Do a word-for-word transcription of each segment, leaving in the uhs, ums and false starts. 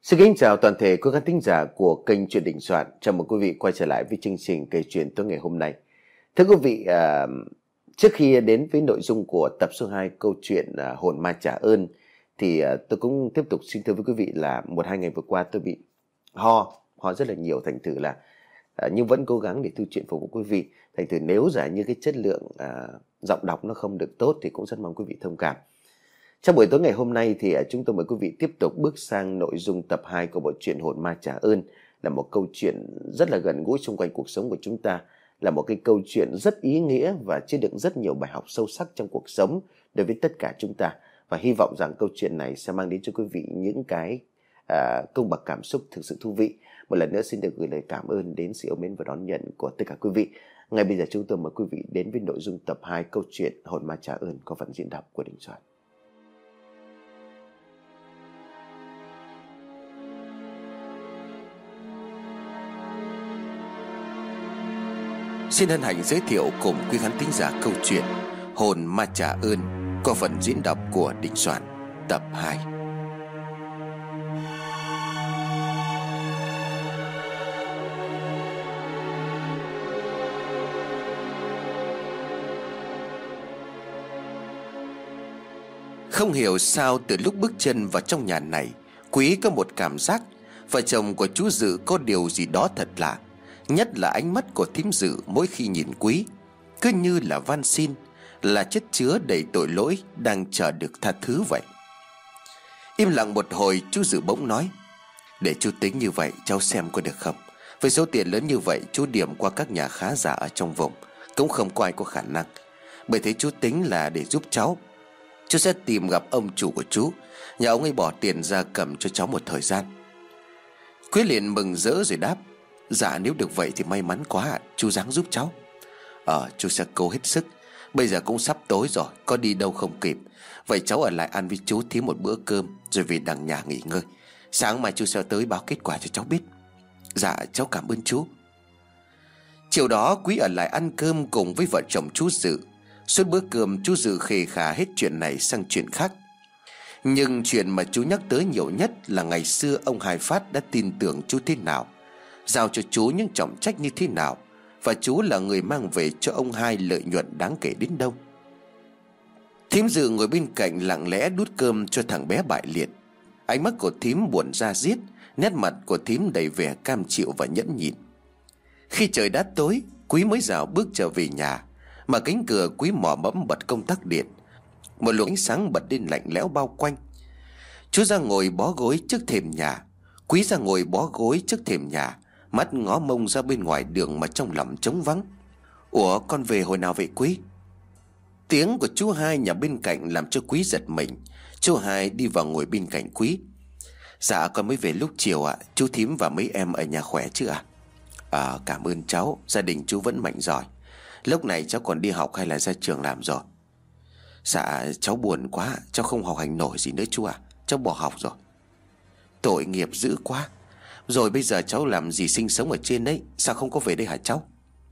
Xin kính chào toàn thể quý khán thính giả của kênh Chuyện Đình Soạn. Chào mừng quý vị quay trở lại với chương trình kể chuyện tối ngày hôm nay. Thưa quý vị, à, trước khi đến với nội dung của tập số hai câu chuyện à, Hồn Ma Trả Ơn thì à, tôi cũng tiếp tục xin thưa với quý vị là một hai ngày vừa qua tôi bị ho, ho rất là nhiều, thành thử là à, nhưng vẫn cố gắng để thu chuyện phục vụ quý vị. Thành thử nếu giả như cái chất lượng à, giọng đọc nó không được tốt thì cũng rất mong quý vị thông cảm. Trong buổi tối ngày hôm nay thì chúng tôi mời quý vị tiếp tục bước sang nội dung tập hai của bộ truyện Hồn Ma Trả Ơn, là một câu chuyện rất là gần gũi xung quanh cuộc sống của chúng ta, là một cái câu chuyện rất ý nghĩa và chứa đựng rất nhiều bài học sâu sắc trong cuộc sống đối với tất cả chúng ta. Và hy vọng rằng câu chuyện này sẽ mang đến cho quý vị những cái à, cung bậc cảm xúc thực sự thú vị. Một lần nữa xin được gửi lời cảm ơn đến sự yêu mến và đón nhận của tất cả quý vị. Ngay bây giờ chúng tôi mời quý vị đến với nội dung tập hai câu chuyện Hồn Ma Trả Ơn có phần diễn đọc của Đình Soạn. Xin hân hạnh giới thiệu cùng quý khán thính giả câu chuyện Hồn Ma Trả Ơn qua phần diễn đọc của Đình Soạn tập hai. Không hiểu sao từ lúc bước chân vào trong nhà này, Quý có một cảm giác vợ chồng của chú Dự có điều gì đó thật lạ. Nhất là ánh mắt của thím Dự mỗi khi nhìn Quý cứ như là van xin, là chất chứa đầy tội lỗi đang chờ được tha thứ vậy. Im lặng một hồi, chú Dự bỗng nói: "Để chú tính như vậy cháu xem có được không? Với số tiền lớn như vậy chú điểm qua các nhà khá giả ở trong vùng cũng không có ai có khả năng. Bởi thế chú tính là để giúp cháu, chú sẽ tìm gặp ông chủ của chú, nhà ông ấy bỏ tiền ra cầm cho cháu một thời gian." Quý liền mừng rỡ rồi đáp: "Dạ nếu được vậy thì may mắn quá ạ, chú ráng giúp cháu." Ờ chú sẽ cố hết sức. Bây giờ cũng sắp tối rồi, có đi đâu không kịp. Vậy cháu ở lại ăn với chú thím một bữa cơm rồi về đằng nhà nghỉ ngơi. Sáng mai chú sẽ tới báo kết quả cho cháu biết." "Dạ cháu cảm ơn chú." Chiều đó Quý ở lại ăn cơm cùng với vợ chồng chú Dự. Suốt bữa cơm chú Dự khề khà hết chuyện này sang chuyện khác. Nhưng chuyện mà chú nhắc tới nhiều nhất là ngày xưa ông Hai Phát đã tin tưởng chú thế nào, giao cho chú những trọng trách như thế nào, và chú là người mang về cho ông Hai lợi nhuận đáng kể đến đâu. Thím Dự ngồi bên cạnh lặng lẽ đút cơm cho thằng bé bại liệt. Ánh mắt của thím buồn ra diết, nét mặt của thím đầy vẻ cam chịu và nhẫn nhịn. Khi trời đã tối, Quý mới rảo bước trở về nhà, mà cánh cửa Quý mò mẫm bật công tắc điện. Một luồng ánh sáng bật lên lạnh lẽo bao quanh. Chú ra ngồi bó gối trước thềm nhà. Quý ra ngồi bó gối trước thềm nhà, mắt ngó mông ra bên ngoài đường mà trong lòng trống vắng. "Ủa con về hồi nào vậy Quý?" Tiếng của chú Hai nhà bên cạnh làm cho Quý giật mình. Chú Hai đi vào ngồi bên cạnh Quý. "Dạ con mới về lúc chiều ạ. Chú thím và mấy em ở nhà khỏe chứ ạ?" "À cảm ơn cháu, gia đình chú vẫn mạnh giỏi. Lúc này cháu còn đi học hay là ra trường làm rồi?" "Dạ cháu buồn quá, cháu không học hành nổi gì nữa chú ạ. Cháu bỏ học rồi." "Tội nghiệp dữ quá. Rồi bây giờ cháu làm gì sinh sống ở trên đấy, sao không có về đây hả cháu?"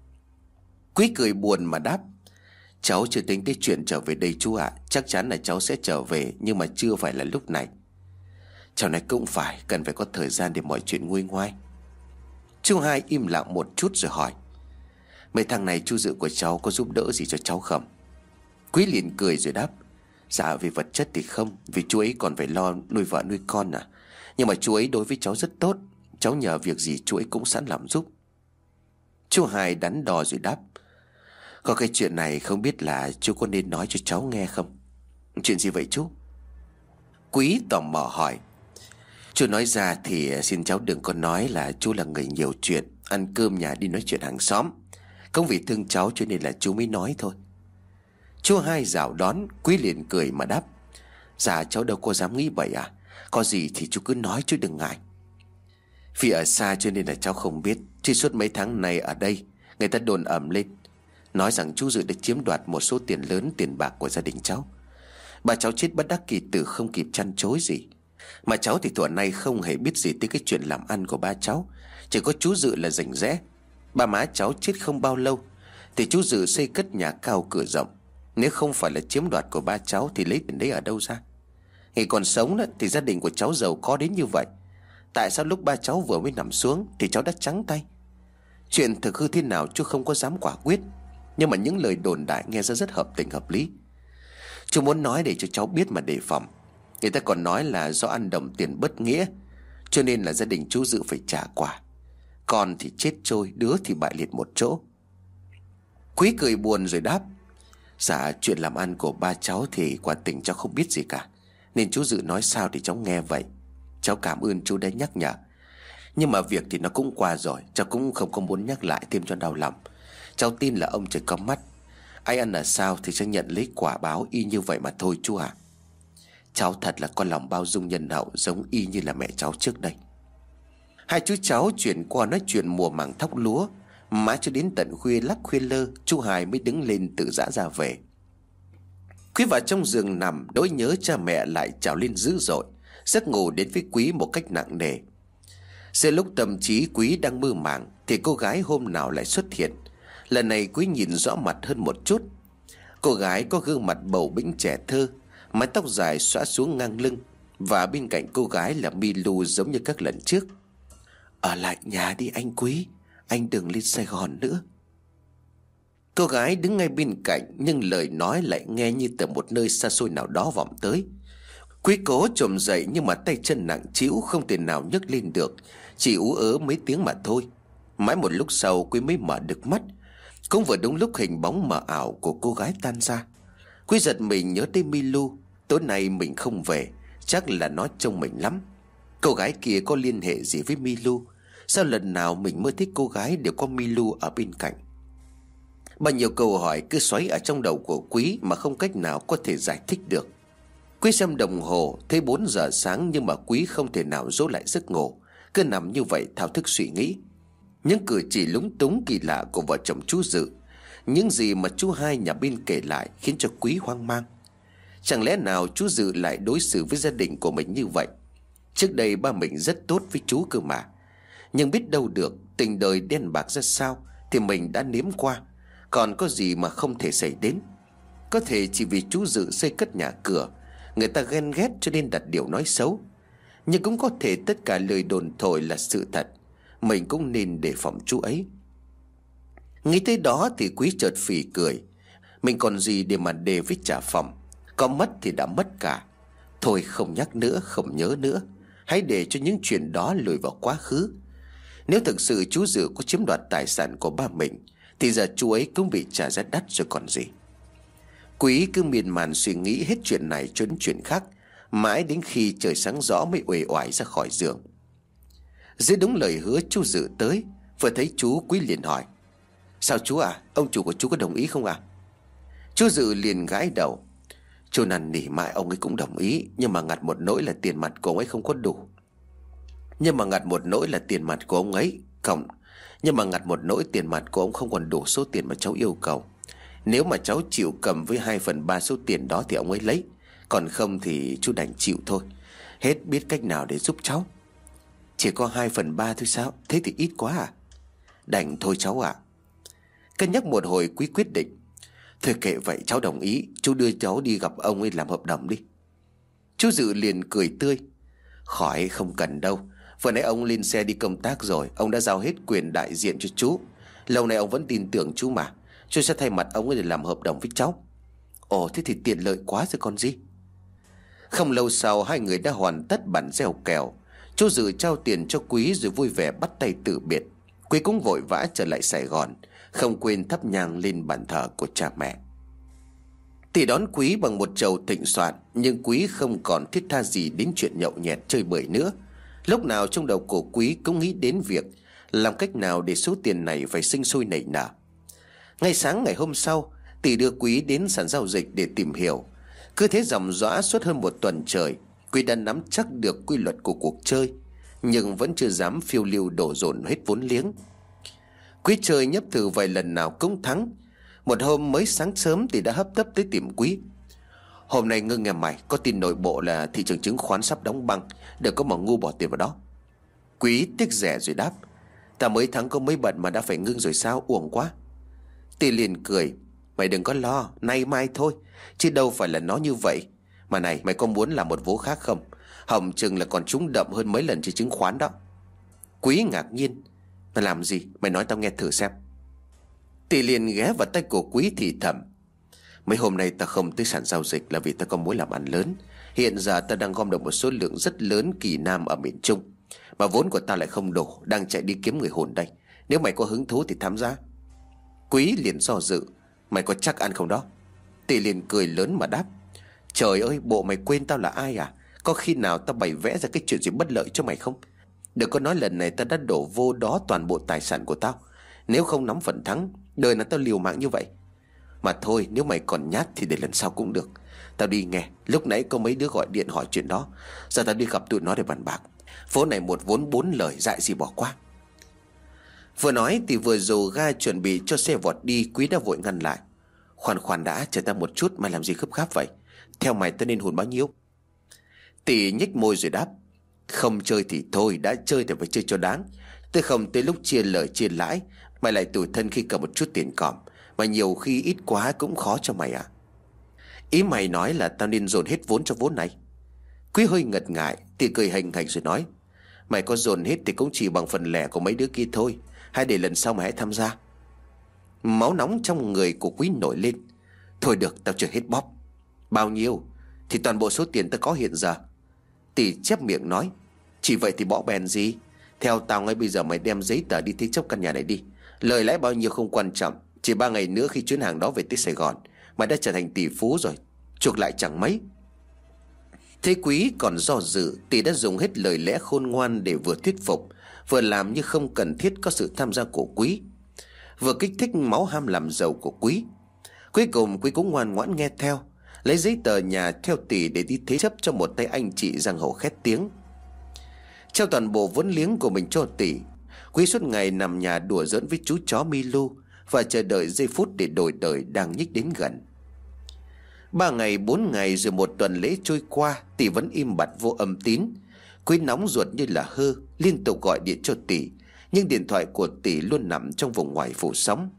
Quý cười buồn mà đáp: "Cháu chưa tính tới chuyện trở về đây chú ạ. Chắc chắn là cháu sẽ trở về, nhưng mà chưa phải là lúc này." "Cháu này cũng phải, cần phải có thời gian để mọi chuyện nguôi ngoai." Chú Hai im lặng một chút rồi hỏi: "Mấy thằng này chú Dự của cháu có giúp đỡ gì cho cháu không?" Quý liền cười rồi đáp: "Dạ về vật chất thì không, vì chú ấy còn phải lo nuôi vợ nuôi con à. Nhưng mà chú ấy đối với cháu rất tốt, cháu nhờ việc gì chú ấy cũng sẵn làm giúp." Chú Hai đắn đo rồi đáp: "Có cái chuyện này không biết là chú có nên nói cho cháu nghe không?" "Chuyện gì vậy chú?" Quý tò mò hỏi. "Chú nói ra thì xin cháu đừng có nói là chú là người nhiều chuyện, ăn cơm nhà đi nói chuyện hàng xóm. Không vì thương cháu cho nên là chú mới nói thôi." Chú Hai rảo đón. Quý liền cười mà đáp: "Dạ cháu đâu có dám nghĩ vậy à. Có gì thì chú cứ nói chứ đừng ngại. Vì ở xa cho nên là cháu không biết, chứ suốt mấy tháng này ở đây người ta đồn ầm lên, nói rằng chú Dự đã chiếm đoạt một số tiền lớn tiền bạc của gia đình cháu. Bà cháu chết bất đắc kỳ tử không kịp chăn chối gì. Mà cháu thì thuở nay không hề biết gì tới cái chuyện làm ăn của ba cháu, chỉ có chú Dự là rành rẽ. Ba má cháu chết không bao lâu thì chú Dự xây cất nhà cao cửa rộng. Nếu không phải là chiếm đoạt của ba cháu thì lấy tiền đấy ở đâu ra? Ngày còn sống đó, thì gia đình của cháu giàu có đến như vậy. Tại sao lúc ba cháu vừa mới nằm xuống thì cháu đã trắng tay? Chuyện thực hư thế nào chú không có dám quả quyết, nhưng mà những lời đồn đại nghe ra rất hợp tình hợp lý. Chú muốn nói để cho cháu biết mà đề phòng. Người ta còn nói là do ăn đồng tiền bất nghĩa, cho nên là gia đình chú Dự phải trả quả. Con thì chết trôi, đứa thì bại liệt một chỗ. Quý cười buồn rồi đáp: Dạ, chuyện làm ăn của ba cháu thì quả tình cháu không biết gì cả, nên chú Dự nói sao thì cháu nghe vậy. Cháu cảm ơn chú đã nhắc nhở, nhưng mà việc thì nó cũng qua rồi, cháu cũng không có muốn nhắc lại thêm cho đau lòng. Cháu tin là ông trời có mắt, ai ăn là sao thì sẽ nhận lấy quả báo y như vậy mà thôi chú ạ. Cháu thật là con lòng bao dung nhân hậu, giống y như là mẹ cháu trước đây. Hai chú cháu chuyển qua nói chuyện mùa màng thóc lúa, mãi cho đến tận khuya lắc khuya lơ, chú Hai mới đứng lên tự dã ra về. Quý vào trong giường nằm, nỗi nhớ cha mẹ lại trào lên dữ dội. Giấc ngủ đến với Quý một cách nặng nề. Giữa lúc tâm trí Quý đang mơ màng thì cô gái hôm nào lại xuất hiện. Lần này Quý nhìn rõ mặt hơn một chút. Cô gái có gương mặt bầu bĩnh trẻ thơ, mái tóc dài xõa xuống ngang lưng, và bên cạnh cô gái là Milu giống như các lần trước. Ở lại nhà đi anh Quý, anh đừng lên Sài Gòn nữa. Cô gái đứng ngay bên cạnh, nhưng lời nói lại nghe như từ một nơi xa xôi nào đó vọng tới. Quý cố chồm dậy, nhưng mà tay chân nặng trĩu không thể nào nhấc lên được, chỉ ú ớ mấy tiếng mà thôi. Mãi một lúc sau Quý mới mở được mắt. Cũng vừa đúng lúc hình bóng mờ ảo của cô gái tan ra. Quý giật mình nhớ tới Milu. Tối nay mình không về, chắc là nó trông mình lắm. Cô gái kia có liên hệ gì với Milu? Sao lần nào mình mơ thấy cô gái đều có Milu ở bên cạnh? Bao nhiêu câu hỏi cứ xoáy ở trong đầu của Quý mà không cách nào có thể giải thích được. Quý xem đồng hồ thấy bốn giờ sáng, nhưng mà Quý không thể nào dỗ lại giấc ngủ, cứ nằm như vậy thao thức suy nghĩ. Những cử chỉ lúng túng kỳ lạ của vợ chồng chú Dự, những gì mà chú Hai nhà bên kể lại khiến cho Quý hoang mang. Chẳng lẽ nào chú Dự lại đối xử với gia đình của mình như vậy? Trước đây ba mình rất tốt với chú cơ mà. Nhưng biết đâu được, tình đời đen bạc ra sao thì mình đã nếm qua, còn có gì mà không thể xảy đến. Có thể chỉ vì chú Dự xây cất nhà cửa, người ta ghen ghét cho nên đặt điều nói xấu. Nhưng cũng có thể tất cả lời đồn thổi là sự thật. Mình cũng nên đề phòng chú ấy. Nghĩ tới đó thì Quý chợt phì cười. Mình còn gì để mà đề với trả phòng? Có mất thì đã mất cả. Thôi không nhắc nữa, không nhớ nữa. Hãy để cho những chuyện đó lùi vào quá khứ. Nếu thực sự chú Dự có chiếm đoạt tài sản của ba mình thì giờ chú ấy cũng bị trả giá đắt rồi còn gì. Quý cứ miên man suy nghĩ hết chuyện này cho đến chuyện khác, mãi đến khi trời sáng rõ mới uể oải ra khỏi giường. Dưới đúng lời hứa chú Dự tới. Vừa thấy chú, Quý liền hỏi: Sao chú à, ông chủ của chú có đồng ý không à? Chú Dự liền gãi đầu: Chú năn nỉ mãi ông ấy cũng đồng ý, nhưng mà ngặt một nỗi là tiền mặt của ông ấy không có đủ. Nhưng mà ngặt một nỗi là tiền mặt của ông ấy không Nhưng mà ngặt một nỗi tiền mặt của ông không còn đủ số tiền mà cháu yêu cầu. Nếu mà cháu chịu cầm với hai phần ba số tiền đó thì ông ấy lấy, còn không thì chú đành chịu thôi. Hết biết cách nào để giúp cháu. Chỉ có hai phần ba thôi sao? Thế thì ít quá à? Đành thôi cháu ạ. Cân nhắc một hồi, Quý quyết định: Thôi kệ vậy, cháu đồng ý. Chú đưa cháu đi gặp ông ấy làm hợp đồng đi. Chú Dự liền cười tươi: Khỏi, không cần đâu. Vừa nãy ông lên xe đi công tác rồi, ông đã giao hết quyền đại diện cho chú. Lâu nay ông vẫn tin tưởng chú mà. Chú sẽ thay mặt ông ấy để làm hợp đồng với cháu. Ồ, thế thì tiện lợi quá rồi còn gì. Không lâu sau, hai người đã hoàn tất bản gieo kèo. Chú Dự trao tiền cho Quý rồi vui vẻ bắt tay từ biệt. Quý cũng vội vã trở lại Sài Gòn, không quên thắp nhang lên bàn thờ của cha mẹ. Thì đón Quý bằng một chầu thịnh soạn, nhưng Quý không còn thiết tha gì đến chuyện nhậu nhẹt chơi bời nữa. Lúc nào trong đầu của Quý cũng nghĩ đến việc làm cách nào để số tiền này phải sinh sôi nảy nở. Ngay sáng ngày hôm sau, Tỷ đưa Quý đến sàn giao dịch để tìm hiểu. Cứ thế dòng dõa suốt hơn một tuần trời, Quý đã nắm chắc được quy luật của cuộc chơi, nhưng vẫn chưa dám phiêu lưu đổ dồn hết vốn liếng. Quý chơi nhấp thử vài lần nào cũng thắng. Một hôm mới sáng sớm thì đã hấp tấp tới tìm Quý: Hôm nay Ngưng nghe mày, có tin nội bộ là thị trường chứng khoán sắp đóng băng, đừng có mà ngu bỏ tiền vào đó. Quý tiếc rẻ rồi đáp: Ta mới tháng có mấy bận mà đã phải ngưng rồi sao, uổng quá. Tỷ liền cười: Mày đừng có lo, nay mai thôi, chứ đâu phải là nó như vậy. Mà này, mày có muốn làm một vố khác không? Hỏng chừng là còn trúng đậm hơn mấy lần trên chứng khoán đó. Quý ngạc nhiên. Mày làm gì? Mày nói tao nghe thử xem. Tỷ liền ghé vào tay của Quý thì thầm. Mấy hôm nay ta không tới sàn giao dịch là vì ta có mối làm ăn lớn. Hiện giờ ta đang gom được một số lượng rất lớn kỳ nam ở miền Trung, mà vốn của ta lại không đủ, đang chạy đi kiếm người hồn đây. Nếu mày có hứng thú thì tham gia. Quý liền do dự. Mày có chắc ăn không đó? Tỷ liền cười lớn mà đáp. Trời ơi, bộ mày quên tao là ai à? Có khi nào tao bày vẽ ra cái chuyện gì bất lợi cho mày không? Đừng có nói lần này tao đã đổ vô đó toàn bộ tài sản của tao. Nếu không nắm phần thắng, đời nào tao liều mạng như vậy. Mà thôi, nếu mày còn nhát thì để lần sau cũng được. Tao đi nghe. Lúc nãy có mấy đứa gọi điện hỏi chuyện đó. Giờ tao đi gặp tụi nó để bàn bạc. Phố này một vốn bốn lời, dại gì bỏ qua. Vừa nói thì vừa dồ ga chuẩn bị cho xe vọt đi. Quý đã vội ngăn lại. Khoan khoan đã, chờ ta một chút. Mày làm gì gấp gáp vậy? Theo mày tao nên hùn bao nhiêu? Tỷ nhếch môi rồi đáp. Không chơi thì thôi, đã chơi thì phải chơi cho đáng. Tôi không tới lúc chia lời chia lãi mày lại tủi thân khi cầm một chút tiền còm, mà nhiều khi ít quá cũng khó cho mày à? Ý mày nói là tao nên dồn hết vốn cho vốn này? Quý hơi ngật ngại. Tỷ cười hành hành rồi nói. Mày có dồn hết thì cũng chỉ bằng phần lẻ của mấy đứa kia thôi. Hay để lần sau mày hãy tham gia. Máu nóng trong người của Quý nổi lên. Thôi được, tao chưa hết bóp. Bao nhiêu? Thì toàn bộ số tiền tao có hiện giờ. Tỷ chép miệng nói. Chỉ vậy thì bỏ bèn gì? Theo tao ngay bây giờ mày đem giấy tờ đi thế chấp căn nhà này đi. Lời lãi bao nhiêu không quan trọng. Chỉ ba ngày nữa khi chuyến hàng đó về tới Sài Gòn, mày đã trở thành tỷ phú rồi. Chuộc lại chẳng mấy. Thế Quý còn do dự. Tỷ đã dùng hết lời lẽ khôn ngoan để vừa thuyết phục, vừa làm như không cần thiết có sự tham gia của Quý, vừa kích thích máu ham làm giàu của Quý. Cuối cùng Quý cũng ngoan ngoãn nghe theo, lấy giấy tờ nhà theo tỷ để đi thế chấp cho một tay anh chị giang hồ khét tiếng. Trao toàn bộ vốn liếng của mình cho tỷ, Quý suốt ngày nằm nhà đùa giỡn với chú chó Milu và chờ đợi giây phút để đổi đời đang nhích đến gần. Ba ngày bốn ngày rồi một tuần lễ trôi qua, tỷ vẫn im bặt vô âm tín. Quý nóng ruột như là hơ, liên tục gọi điện cho tỷ, nhưng điện thoại của tỷ luôn nằm trong vùng ngoài phủ sóng.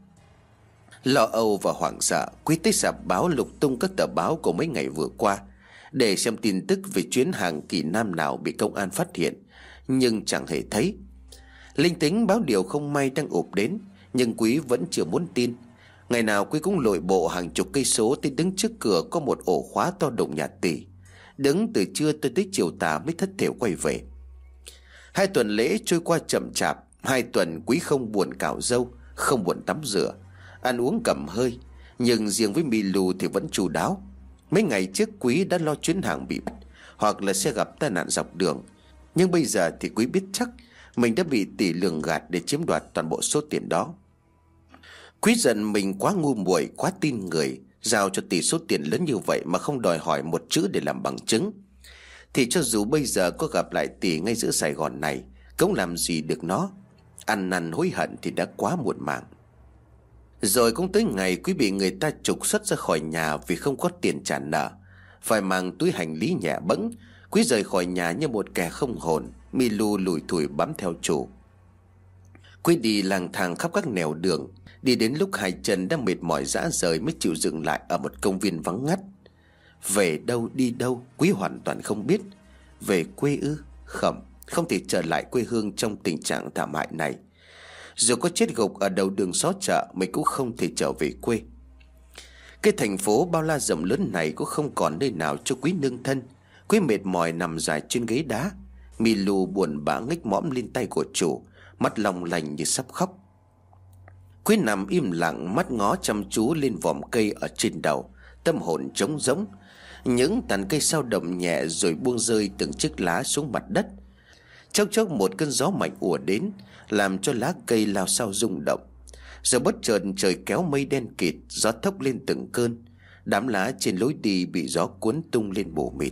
Lo âu và hoảng sợ, Quý tới rạp báo lục tung các tờ báo của mấy ngày vừa qua để xem tin tức về chuyến hàng kỳ nam nào bị công an phát hiện, nhưng chẳng hề thấy. Linh tính báo điều không may đang ùp đến, nhưng Quý vẫn chưa muốn tin. Ngày nào Quý cũng lội bộ hàng chục cây số tới đứng trước cửa có một ổ khóa to đùng nhà tỷ. Đứng từ trưa tới tới chiều tà mới thất thểu quay về. Hai tuần lễ trôi qua chậm chạp. Hai tuần Quý không buồn cạo râu, không buồn tắm rửa, ăn uống cầm hơi. Nhưng riêng với Milu thì vẫn chu đáo. Mấy ngày trước Quý đã lo chuyến hàng bị bắt, hoặc là sẽ gặp tai nạn dọc đường. Nhưng bây giờ thì Quý biết chắc mình đã bị tỷ lường gạt để chiếm đoạt toàn bộ số tiền đó. Quý giận mình quá ngu muội, quá tin người, giao cho tỷ số tiền lớn như vậy mà không đòi hỏi một chữ để làm bằng chứng. Thì cho dù bây giờ có gặp lại tỷ ngay giữa Sài Gòn này, cũng làm gì được nó. Ăn năn hối hận thì đã quá muộn màng. Rồi cũng tới ngày Quý bị người ta trục xuất ra khỏi nhà vì không có tiền trả nợ. Phải mang túi hành lý nhẹ bẫng, Quý rời khỏi nhà như một kẻ không hồn. Milu lủi thủi bám theo chủ. Quý đi lang thang khắp các nẻo đường, đi đến lúc hai chân đã mệt mỏi rã rời mới chịu dừng lại ở một công viên vắng ngắt. Về đâu đi đâu Quý hoàn toàn không biết. Về quê ư? Không, không thể trở lại quê hương trong tình trạng thảm hại này. Dù có chết gục ở đầu đường xó chợ, mình cũng không thể trở về quê. Cái thành phố bao la rộng lớn này cũng không còn nơi nào cho Quý nương thân. Quý mệt mỏi nằm dài trên ghế đá. Milu buồn bã nghếch mõm lên tay của chủ, mắt long lanh như sắp khóc. Quý nằm im lặng, mắt ngó chăm chú lên vòm cây ở trên đầu, tâm hồn trống rỗng. Những tàn cây sao động nhẹ rồi buông rơi từng chiếc lá xuống mặt đất. Chốc chốc một cơn gió mạnh ùa đến, làm cho lá cây lao sao rung động. Rồi bất chợt trời kéo mây đen kịt, gió thốc lên từng cơn. Đám lá trên lối đi bị gió cuốn tung lên mù mịt.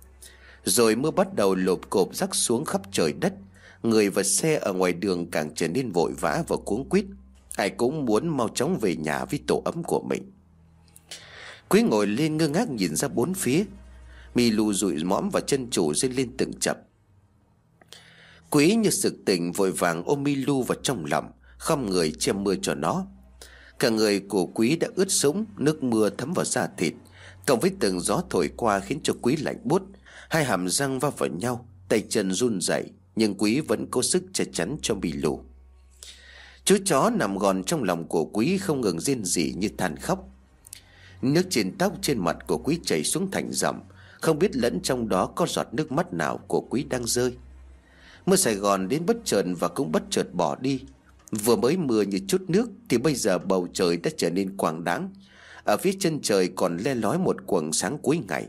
Rồi mưa bắt đầu lộp cộp rắc xuống khắp trời đất. Người và xe ở ngoài đường càng trở nên vội vã và cuống quýt. Ai cũng muốn mau chóng về nhà với tổ ấm của mình. Quý ngồi lên ngơ ngác nhìn ra bốn phía. Milu dụi mõm vào chân chủ rên lên từng chập. Quý như sực tỉnh vội vàng ôm Milu vào trong lòng, khom người che mưa cho nó. Cả người của Quý đã ướt sũng, nước mưa thấm vào da thịt, cộng với từng gió thổi qua khiến cho Quý lạnh buốt, Hai hàm răng va vào nhau, tay chân run rẩy, nhưng Quý vẫn cố sức che chắn cho Milu. Chú chó nằm gọn trong lòng của Quý không ngừng rên rỉ như than khóc. Nước trên tóc trên mặt của Quý chảy xuống thành dòng, không biết lẫn trong đó có giọt nước mắt nào của Quý đang rơi. Mưa Sài Gòn đến bất chợt và cũng bất chợt bỏ đi. Vừa mới mưa như chút nước thì bây giờ bầu trời đã trở nên quang đãng. Ở phía chân trời còn le lói một quầng sáng cuối ngày.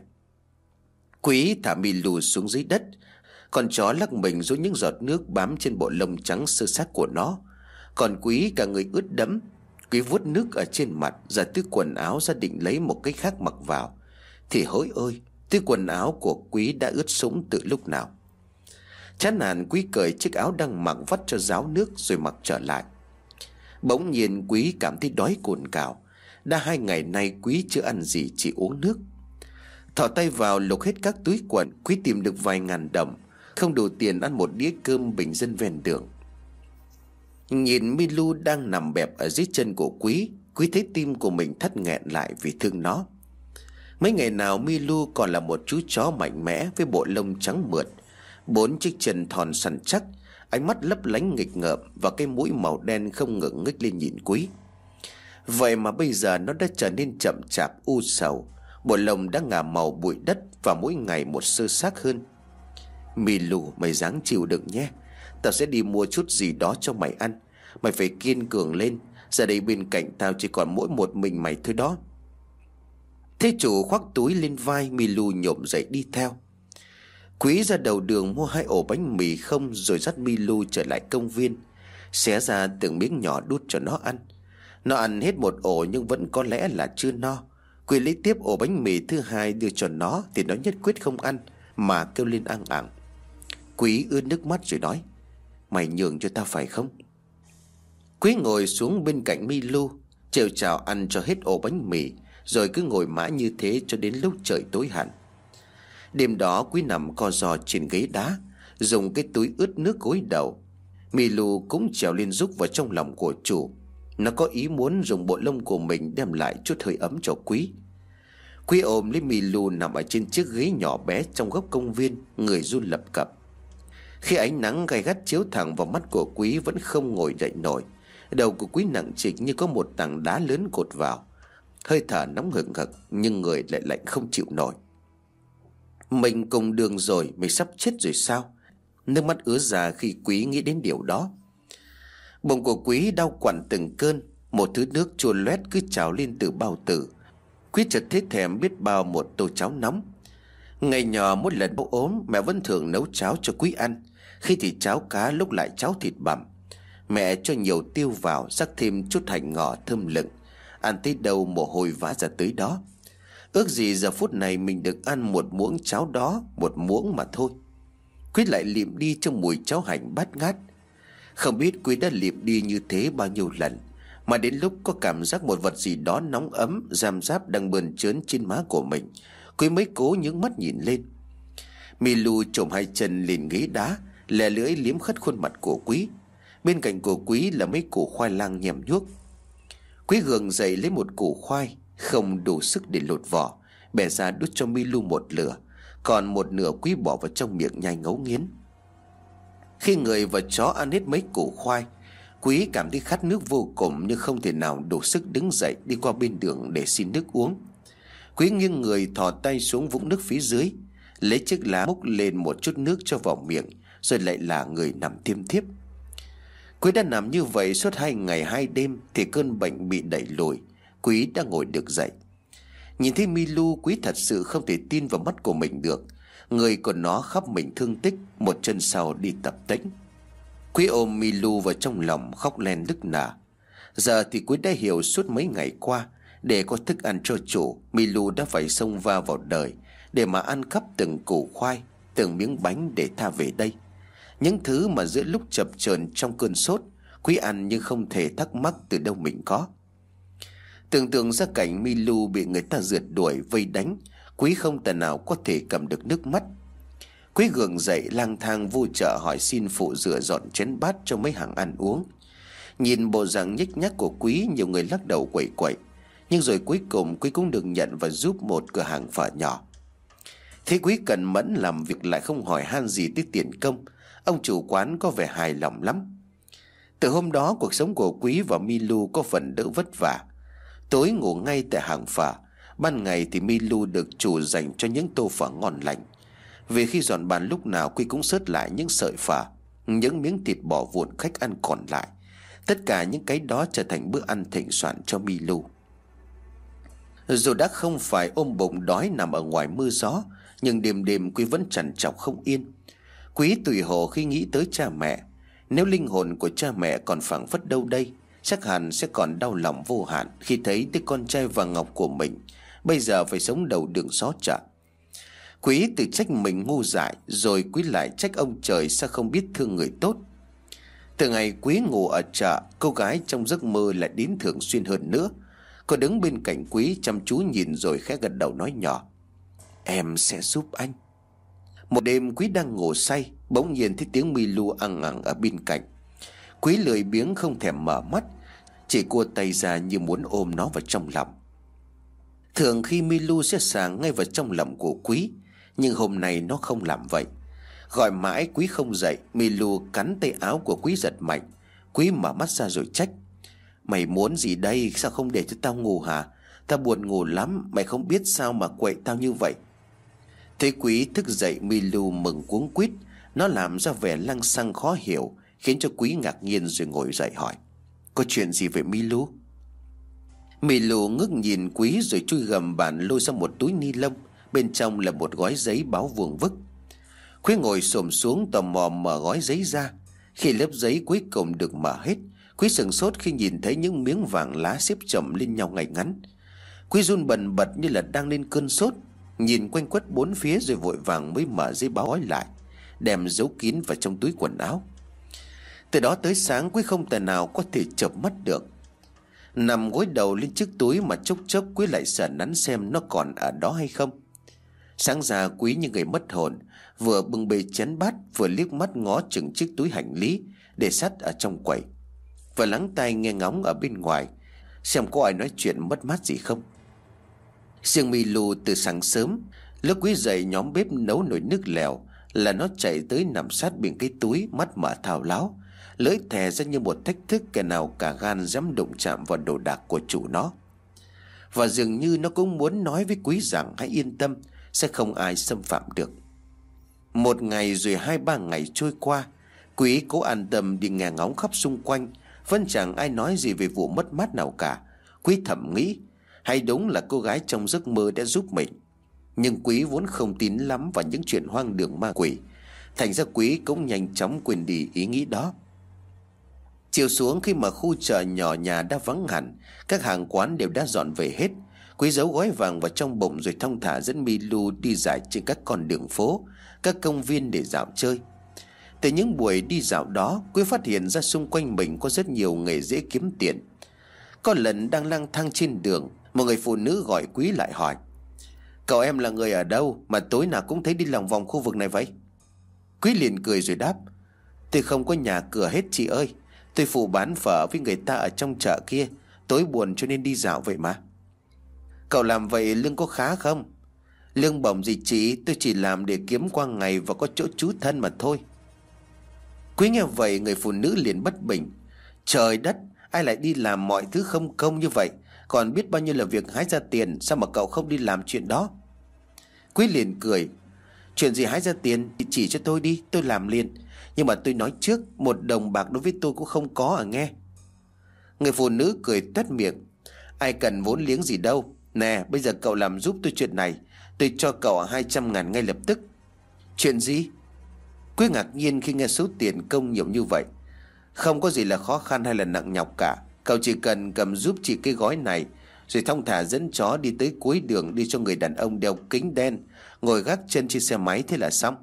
Quý thả Milu xuống dưới đất. Con chó lắc mình rút những giọt nước bám trên bộ lông trắng sơ xác của nó. Còn Quý cả người ướt đẫm. Quý vuốt nước ở trên mặt, ra túi quần áo ra định lấy một cái khác mặc vào, thì hỡi ơi, túi quần áo của Quý đã ướt sũng từ lúc nào. Chán nản, Quý cởi chiếc áo đang mặc vắt cho ráo nước rồi mặc trở lại. Bỗng nhiên Quý cảm thấy đói cồn cào. Đã hai ngày nay Quý chưa ăn gì, chỉ uống nước. Thò tay vào lục hết các túi quần, Quý tìm được vài ngàn đồng, không đủ tiền ăn một đĩa cơm bình dân ven đường. Nhìn Milu đang nằm bẹp ở dưới chân của Quý, Quý thấy tim của mình thắt nghẹn lại vì thương nó. Mấy ngày nào Milu còn là một chú chó mạnh mẽ với bộ lông trắng mượt, bốn chiếc chân thon săn chắc, ánh mắt lấp lánh nghịch ngợm và cái mũi màu đen không ngừng ngước lên nhìn Quý. Vậy mà bây giờ nó đã trở nên chậm chạp u sầu, bộ lông đã ngả màu bụi đất và mỗi ngày một sơ xác hơn. Milu, mày ráng chịu đựng nhé. Tao sẽ đi mua chút gì đó cho mày ăn. Mày phải kiên cường lên. Giờ đây bên cạnh tao chỉ còn mỗi một mình mày thôi đó. Thế chủ khoác túi lên vai, Milu nhổm dậy đi theo. Quý ra đầu đường mua hai ổ bánh mì không, rồi dắt Milu trở lại công viên, xé ra từng miếng nhỏ đút cho nó ăn. Nó ăn hết một ổ nhưng vẫn có lẽ là chưa no. Quý lấy tiếp ổ bánh mì thứ hai đưa cho nó thì nó nhất quyết không ăn mà kêu lên ăng ẳng. Quý ướt nước mắt rồi nói: Mày nhường cho tao phải không? Quý ngồi xuống bên cạnh Milu, trêu chào ăn cho hết ổ bánh mì, rồi cứ ngồi mãi như thế cho đến lúc trời tối hẳn. Đêm đó Quý nằm co ro trên ghế đá, dùng cái túi ướt nước gối đầu. Milu cũng trèo lên rúc vào trong lòng của chủ. Nó có ý muốn dùng bộ lông của mình đem lại chút hơi ấm cho Quý. Quý ôm lấy Milu nằm ở trên chiếc ghế nhỏ bé trong góc công viên, người run lập cập. Khi ánh nắng gay gắt chiếu thẳng vào mắt của Quý vẫn không ngồi dậy nổi. Đầu của Quý nặng trịch như có một tảng đá lớn cột vào. Hơi thở nóng hừng hực nhưng người lại lạnh không chịu nổi. Mình cùng đường rồi, mình sắp chết rồi sao? Nước mắt ứa ra khi Quý nghĩ đến điều đó. Bụng của Quý đau quặn từng cơn. Một thứ nước chua loét cứ trào lên từ bao tử. Quý chợt thấy thèm biết bao một tô cháo nóng. Ngày nhỏ mỗi lần bố ốm, mẹ vẫn thường nấu cháo cho Quý ăn. Khi thì cháo cá, lúc lại cháo thịt bằm. Mẹ cho nhiều tiêu vào, rắc thêm chút hành ngò thơm lựng. Ăn tới đâu mồ hôi vã ra tới đó. Ước gì giờ phút này mình được ăn một muỗng cháo đó, một muỗng mà thôi. Quý lại liệm đi trong mùi cháo hành bát ngát. Không biết Quý đã liệm đi như thế bao nhiêu lần, mà đến lúc có cảm giác một vật gì đó nóng ấm, giam giáp đang bườn trớn trên má của mình, Quý mới cố nhướng mắt nhìn lên. Milu chồm hai chân lên ghế đá, lè lưỡi liếm khất khuôn mặt của Quý. Bên cạnh của Quý là mấy củ khoai lang nhèm nhuốc. Quý gượng dậy lấy một củ khoai không đủ sức để lột vỏ, bẻ ra đút cho Milu một lửa, còn một nửa Quý bỏ vào trong miệng nhai ngấu nghiến. Khi người và chó ăn hết mấy củ khoai, Quý cảm thấy khát nước vô cùng nhưng không thể nào đủ sức đứng dậy đi qua bên đường để xin nước uống. Quý nghiêng người thò tay xuống vũng nước phía dưới, lấy chiếc lá múc lên một chút nước cho vào miệng, rồi lại là người nằm thiêm thiếp. Quý đã nằm như vậy suốt hai ngày hai đêm thì cơn bệnh bị đẩy lùi. Quý đã ngồi được dậy. Nhìn thấy Milu, Quý thật sự không thể tin vào mắt của mình được. Người của nó khắp mình thương tích, một chân sau đi tập tễnh. Quý ôm Milu vào trong lòng khóc len nức nở. Giờ thì Quý đã hiểu suốt mấy ngày qua, để có thức ăn cho chủ, Milu đã phải xông va vào đời để mà ăn cắp từng củ khoai, từng miếng bánh để tha về đây. Những thứ mà giữa lúc chập chờn trong cơn sốt, Quý ăn nhưng không thể thắc mắc từ đâu mình có. Tưởng tượng ra cảnh Milu bị người ta rượt đuổi vây đánh, Quý không thể nào có thể cầm được nước mắt. Quý gượng dậy lang thang vô chợ hỏi xin phụ rửa dọn chén bát cho mấy hàng ăn uống. Nhìn bộ dạng nhếch nhác của Quý, nhiều người lắc đầu quẩy quẩy, nhưng rồi cuối cùng Quý cũng được nhận và giúp một cửa hàng phở nhỏ. Thế Quý cẩn mẫn làm việc lại không hỏi han gì tới tiền công. Ông chủ quán có vẻ hài lòng lắm. Từ hôm đó cuộc sống của Quý và Milu có phần đỡ vất vả. Tối ngủ ngay tại hàng phở, ban ngày thì Milu được chủ dành cho những tô phở ngon lành. Vì khi dọn bàn lúc nào Quý cũng sớt lại những sợi phở, những miếng thịt bò vụn khách ăn còn lại. Tất cả những cái đó trở thành bữa ăn thịnh soạn cho Milu. Dù đã không phải ôm bụng đói nằm ở ngoài mưa gió, nhưng đêm đêm Quý vẫn trằn trọc không yên. Quý tủi hổ khi nghĩ tới cha mẹ. Nếu linh hồn của cha mẹ còn phảng phất đâu đây, chắc hẳn sẽ còn đau lòng vô hạn khi thấy đứa con trai vàng ngọc của mình bây giờ phải sống đầu đường xó chợ. Quý tự trách mình ngu dại, rồi Quý lại trách ông trời sao không biết thương người tốt. Từ ngày Quý ngủ ở chợ, cô gái trong giấc mơ lại đến thường xuyên hơn nữa. Cô đứng bên cạnh Quý chăm chú nhìn rồi khẽ gật đầu nói nhỏ: "Em sẽ giúp anh." Một đêm Quý đang ngủ say, bỗng nhiên thấy tiếng Milu ăng ẳng ở bên cạnh. Quý lười biếng không thèm mở mắt, chỉ cua tay ra như muốn ôm nó vào trong lòng. Thường khi Milu sẽ sàng ngay vào trong lòng của Quý, nhưng hôm nay nó không làm vậy. Gọi mãi Quý không dậy, Milu cắn tay áo của Quý giật mạnh. Quý mở mắt ra rồi trách: "Mày muốn gì đây? Sao không để cho tao ngủ hả? Tao buồn ngủ lắm, mày không biết sao mà quậy tao như vậy." Thế Quý thức dậy, Milu mừng cuống quýt. Nó làm ra vẻ lăng xăng khó hiểu, khiến cho Quý ngạc nhiên rồi ngồi dậy hỏi: "Có chuyện gì vậy Milu?" Milu ngước nhìn Quý rồi chui gầm bàn lôi ra một túi ni lông. Bên trong là một gói giấy báo vuông vức. Quý ngồi xổm xuống tò mò mở gói giấy ra. Khi lớp giấy cuối cùng được mở hết, Quý sửng sốt khi nhìn thấy những miếng vàng lá xếp chồng lên nhau ngay ngắn. Quý run bần bật như là đang lên cơn sốt, nhìn quanh quất bốn phía rồi vội vàng mới mở giấy báo gói lại, đem giấu kín vào trong túi quần áo. Từ đó tới sáng Quý không thể nào có thể chợp mắt được. Nằm gối đầu lên chiếc túi mà chốc chốc Quý lại sờ nắn xem nó còn ở đó hay không. Sáng ra Quý như người mất hồn, vừa bưng bê chén bát, vừa liếc mắt ngó chừng chiếc túi hành lý để sắt ở trong quầy, và lắng tai nghe ngóng ở bên ngoài xem có ai nói chuyện mất mát gì không. Riêng Milu từ sáng sớm, lúc Quý dậy nhóm bếp nấu nồi nước lèo là nó chạy tới nằm sát bên cái túi, mắt mở thao láo, lưỡi thè ra như một thách thức kẻ nào cả gan dám đụng chạm vào đồ đạc của chủ nó. Và dường như nó cũng muốn nói với Quý rằng hãy yên tâm, sẽ không ai xâm phạm được. Một ngày rồi hai ba ngày trôi qua, Quý cố an tâm đi nghe ngóng khắp xung quanh, vẫn chẳng ai nói gì về vụ mất mát nào cả. Quý thầm nghĩ, hay đúng là cô gái trong giấc mơ đã giúp mình. Nhưng Quý vốn không tin lắm vào những chuyện hoang đường ma quỷ, thành ra Quý cũng nhanh chóng quên đi ý nghĩ đó. Chiều xuống, khi mà khu chợ nhỏ nhà đã vắng hẳn, các hàng quán đều đã dọn về hết, Quý giấu gói vàng vào trong bụng rồi thong thả dẫn Milu đi dạo trên các con đường phố, các công viên để dạo chơi. Từ những buổi đi dạo đó, Quý phát hiện ra xung quanh mình có rất nhiều nghề dễ kiếm tiền. Có lần đang lang thang trên đường, một người phụ nữ gọi Quý lại hỏi: "Cậu em là người ở đâu mà tối nào cũng thấy đi lòng vòng khu vực này vậy?" Quý liền cười rồi đáp: "Tôi không có nhà cửa hết chị ơi. Tôi phụ bán phở với người ta ở trong chợ kia, tối buồn cho nên đi dạo vậy mà." "Cậu làm vậy lương có khá không?" "Lương bổng gì chị, tôi chỉ làm để kiếm qua ngày và có chỗ trú thân mà thôi." Quý nghe vậy, người phụ nữ liền bất bình: "Trời đất, ai lại đi làm mọi thứ không công như vậy, còn biết bao nhiêu là việc hái ra tiền, sao mà cậu không đi làm chuyện đó?" Quý liền cười: "Chuyện gì hái ra tiền thì chỉ cho tôi đi, tôi làm liền. Nhưng mà tôi nói trước, một đồng bạc đối với tôi cũng không có à nghe." Người phụ nữ cười toét miệng: "Ai cần vốn liếng gì đâu. Nè, bây giờ cậu làm giúp tôi chuyện này, tôi cho cậu hai trăm ngàn ngay lập tức." "Chuyện gì?" Quý ngạc nhiên khi nghe số tiền công nhiều như vậy. "Không có gì là khó khăn hay là nặng nhọc cả. Cậu chỉ cần cầm giúp chị cái gói này, rồi thong thả dẫn chó đi tới cuối đường, đi cho người đàn ông đeo kính đen ngồi gác chân trên xe máy, thế là xong."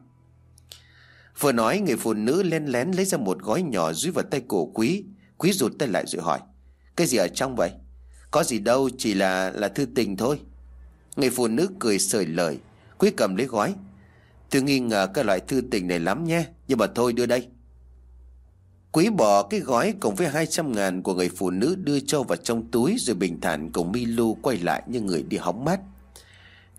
Vừa nói, người phụ nữ len lén lấy ra một gói nhỏ dúi vào tay cổ Quý. Quý rụt tay lại rồi hỏi: "Cái gì ở trong vậy?" "Có gì đâu, chỉ là là thư tình thôi." Người phụ nữ cười sởi lời. Quý cầm lấy gói: "Tôi nghi ngờ cái loại thư tình này lắm nhé, nhưng mà thôi đưa đây." Quý bỏ cái gói cùng với hai trăm ngàn của người phụ nữ đưa cho vào trong túi, rồi bình thản cùng Milu quay lại như người đi hóng mát.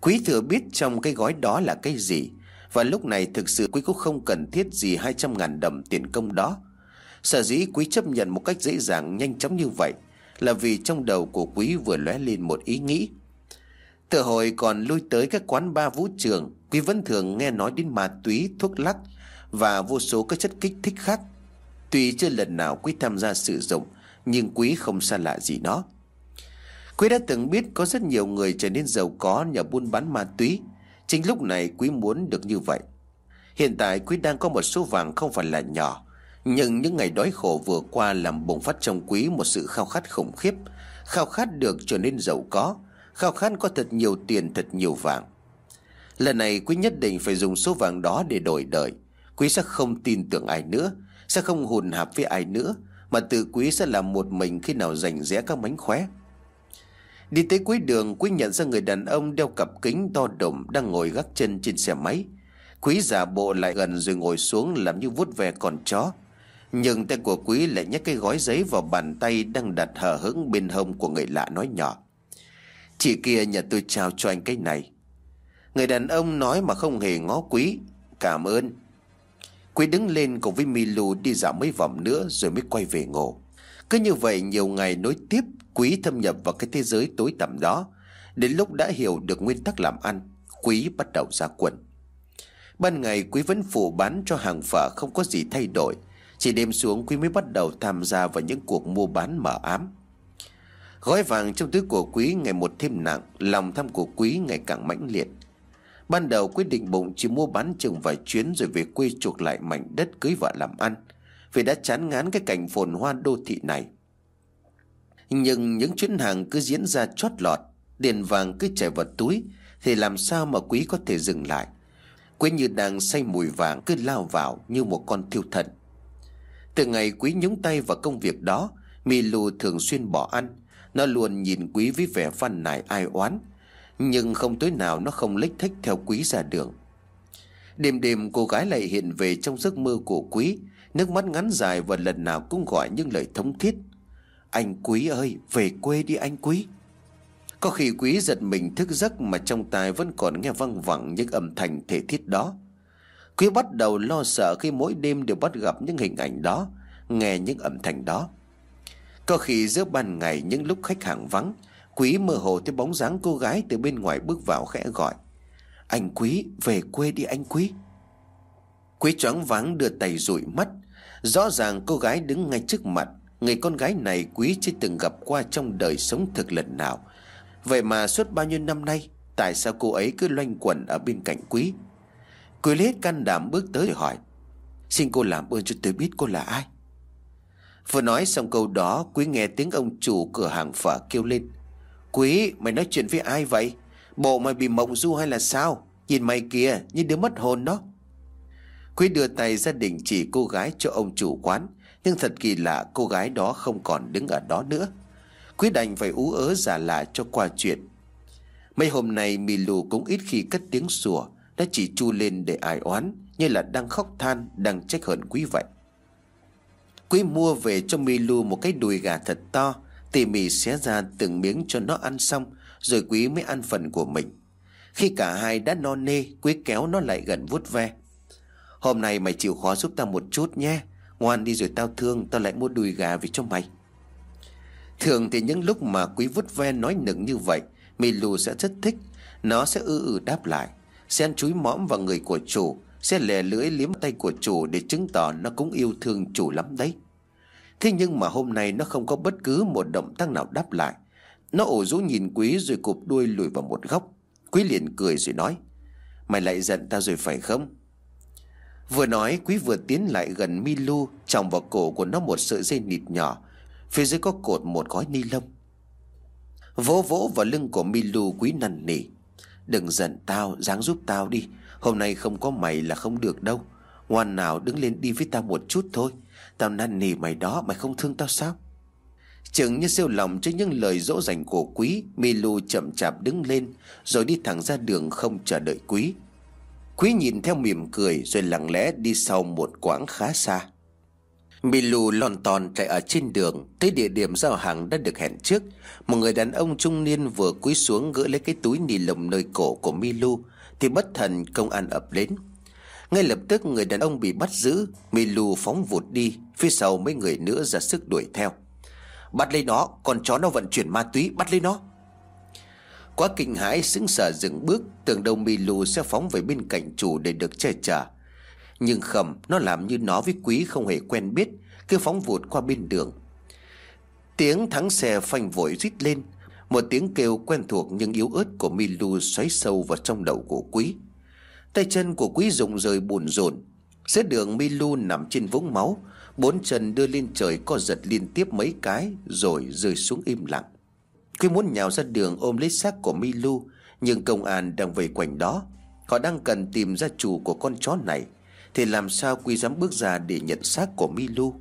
Quý thừa biết trong cái gói đó là cái gì, và lúc này thực sự Quý cũng không cần thiết gì hai trăm ngàn đồng tiền công đó. Sở dĩ Quý chấp nhận một cách dễ dàng nhanh chóng như vậy là vì trong đầu của Quý vừa lóe lên một ý nghĩ. Từ hồi còn lui tới các quán bar vũ trường, Quý vẫn thường nghe nói đến ma túy, thuốc lắc và vô số các chất kích thích khác. Tuy chưa lần nào Quý tham gia sử dụng, nhưng Quý không xa lạ gì nó. Quý đã từng biết có rất nhiều người trở nên giàu có nhờ buôn bán ma túy. Chính lúc này Quý muốn được như vậy. Hiện tại Quý đang có một số vàng không phải là nhỏ, nhưng những ngày đói khổ vừa qua làm bùng phát trong Quý một sự khao khát khủng khiếp. Khao khát được trở nên giàu có, khao khát có thật nhiều tiền, thật nhiều vàng. Lần này Quý nhất định phải dùng số vàng đó để đổi đời. Quý sẽ không tin tưởng ai nữa, sẽ không hùn hạp với ai nữa, mà tự Quý sẽ làm một mình khi nào rành rẽ các mánh khóe. Đi tới cuối đường, Quý nhận ra người đàn ông đeo cặp kính to đùng đang ngồi gác chân trên xe máy. Quý giả bộ lại gần rồi ngồi xuống làm như vuốt ve con chó. Nhưng tay của Quý lại nhét cái gói giấy vào bàn tay đang đặt hờ hững bên hông của người lạ, nói nhỏ: "Chị kia nhà tôi trao cho anh cái này." Người đàn ông nói mà không hề ngó Quý: "Cảm ơn." Quý đứng lên cùng với Milu đi dạo mấy vòng nữa rồi mới quay về ngủ. Cứ như vậy nhiều ngày nối tiếp, Quý thâm nhập vào cái thế giới tối tăm đó. Đến lúc đã hiểu được nguyên tắc làm ăn, Quý bắt đầu ra quân. Ban ngày Quý vẫn phụ bán cho hàng phở không có gì thay đổi. Chỉ đêm xuống Quý mới bắt đầu tham gia vào những cuộc mua bán mờ ám. Gói vàng trong túi của Quý ngày một thêm nặng, lòng tham của Quý ngày càng mãnh liệt. Ban đầu quyết định bụng chỉ mua bán chừng vài chuyến rồi về quê chuộc lại mảnh đất cưới vợ làm ăn, vì đã chán ngán cái cảnh phồn hoa đô thị này. Nhưng những chuyến hàng cứ diễn ra chót lọt, tiền vàng cứ chảy vào túi, thì làm sao mà Quý có thể dừng lại. Quý như đang say mùi vàng cứ lao vào như một con thiêu thần. Từ ngày Quý nhúng tay vào công việc đó, Milu thường xuyên bỏ ăn. Nó luôn nhìn Quý với vẻ phàn nàn ai oán, nhưng không tối nào nó không lếch thếch theo Quý ra đường. Đêm đêm cô gái lại hiện về trong giấc mơ của Quý, nước mắt ngắn dài và lần nào cũng gọi những lời thống thiết: "Anh Quý ơi, về quê đi anh Quý." Có khi Quý giật mình thức giấc mà trong tai vẫn còn nghe văng vẳng những âm thanh thể thiết đó. Quý bắt đầu lo sợ khi mỗi đêm đều bắt gặp những hình ảnh đó, nghe những âm thanh đó. Có khi giữa ban ngày những lúc khách hàng vắng, Quý mơ hồ thấy bóng dáng cô gái từ bên ngoài bước vào khẽ gọi: "Anh Quý, về quê đi anh Quý." Quý choáng váng đưa tay dụi mắt. Rõ ràng cô gái đứng ngay trước mặt. Người con gái này Quý chưa từng gặp qua trong đời sống thực lần nào. Vậy mà suốt bao nhiêu năm nay, tại sao cô ấy cứ loanh quẩn ở bên cạnh Quý? Quý lấy hết can đảm bước tới để hỏi: "Xin cô làm ơn cho tôi biết cô là ai." Vừa nói xong câu đó, Quý nghe tiếng ông chủ cửa hàng phở kêu lên: "Quý, mày nói chuyện với ai vậy? Bộ mày bị mộng du hay là sao? Nhìn mày kìa, như đứa mất hồn đó." Quý đưa tay ra định chỉ cô gái cho ông chủ quán, nhưng thật kỳ lạ, cô gái đó không còn đứng ở đó nữa. Quý đành phải ú ớ giả lạ cho qua chuyện. Mấy hôm nay Milu cũng ít khi cất tiếng sủa, nó chỉ chu lên để ai oán, như là đang khóc than, đang trách hờn Quý vậy. Quý mua về cho Milu một cái đùi gà thật to, tỉ mỉ xé ra từng miếng cho nó ăn xong, rồi Quý mới ăn phần của mình. Khi cả hai đã no nê, Quý kéo nó lại gần vuốt ve: "Hôm nay mày chịu khó giúp tao một chút nhé, ngoan đi rồi tao thương, tao lại mua đùi gà về cho mày." Thường thì những lúc mà Quý vuốt ve nói nựng như vậy, Milu sẽ rất thích. Nó sẽ ư ử đáp lại, sẽ ăn chúi mõm vào người của chủ, sẽ lè lưỡi liếm tay của chủ để chứng tỏ nó cũng yêu thương chủ lắm đấy. Thế nhưng mà hôm nay nó không có bất cứ một động tác nào đáp lại. Nó ủ rũ nhìn Quý rồi cụp đuôi lùi vào một góc. Quý liền cười rồi nói: "Mày lại giận tao rồi phải không?" Vừa nói, Quý vừa tiến lại gần Milu, chòng vào cổ của nó một sợi dây nịt nhỏ, phía dưới có cột một gói ni lông. Vỗ vỗ vào lưng của Milu, Quý năn nỉ: "Đừng giận tao, ráng giúp tao đi. Hôm nay không có mày là không được đâu. Ngoan nào, đứng lên đi với tao một chút thôi. Tao năn nỉ mày đó, mày không thương tao sao?" Chừng như siêu lòng trước những lời dỗ dành của Quý, Milu chậm chạp đứng lên rồi đi thẳng ra đường không chờ đợi Quý. Quý nhìn theo mỉm cười rồi lặng lẽ đi sau một quãng khá xa. Milu lon ton chạy ở trên đường, tới địa điểm giao hàng đã được hẹn trước. Một người đàn ông trung niên vừa cúi xuống gỡ lấy cái túi ni lông nơi cổ của Milu thì bất thần công an ập đến. Ngay lập tức người đàn ông bị bắt giữ. Milu phóng vụt đi, phía sau mấy người nữa ra sức đuổi theo. Bắt lấy nó, con chó nó vận chuyển ma túy, bắt lấy nó. Quá kinh hãi sững sờ dừng bước, tưởng đâu Milu sẽ phóng về bên cạnh chủ để được che chở. Nhưng không, nó làm như nó với Quý không hề quen biết, cứ phóng vụt qua bên đường. Tiếng thắng xe phanh vội rít lên, một tiếng kêu quen thuộc nhưng yếu ớt của Milu xoáy sâu vào trong đầu của Quý. Tay chân của Quý rụng rời bồn rộn. Giữa đường Milu nằm trên vũng máu, bốn chân đưa lên trời co giật liên tiếp mấy cái rồi rơi xuống im lặng. Quý muốn nhào ra đường ôm lấy xác của Milu, nhưng công an đang vây quanh đó. Họ đang cần tìm ra chủ của con chó này, thì làm sao Quý dám bước ra để nhận xác của Milu.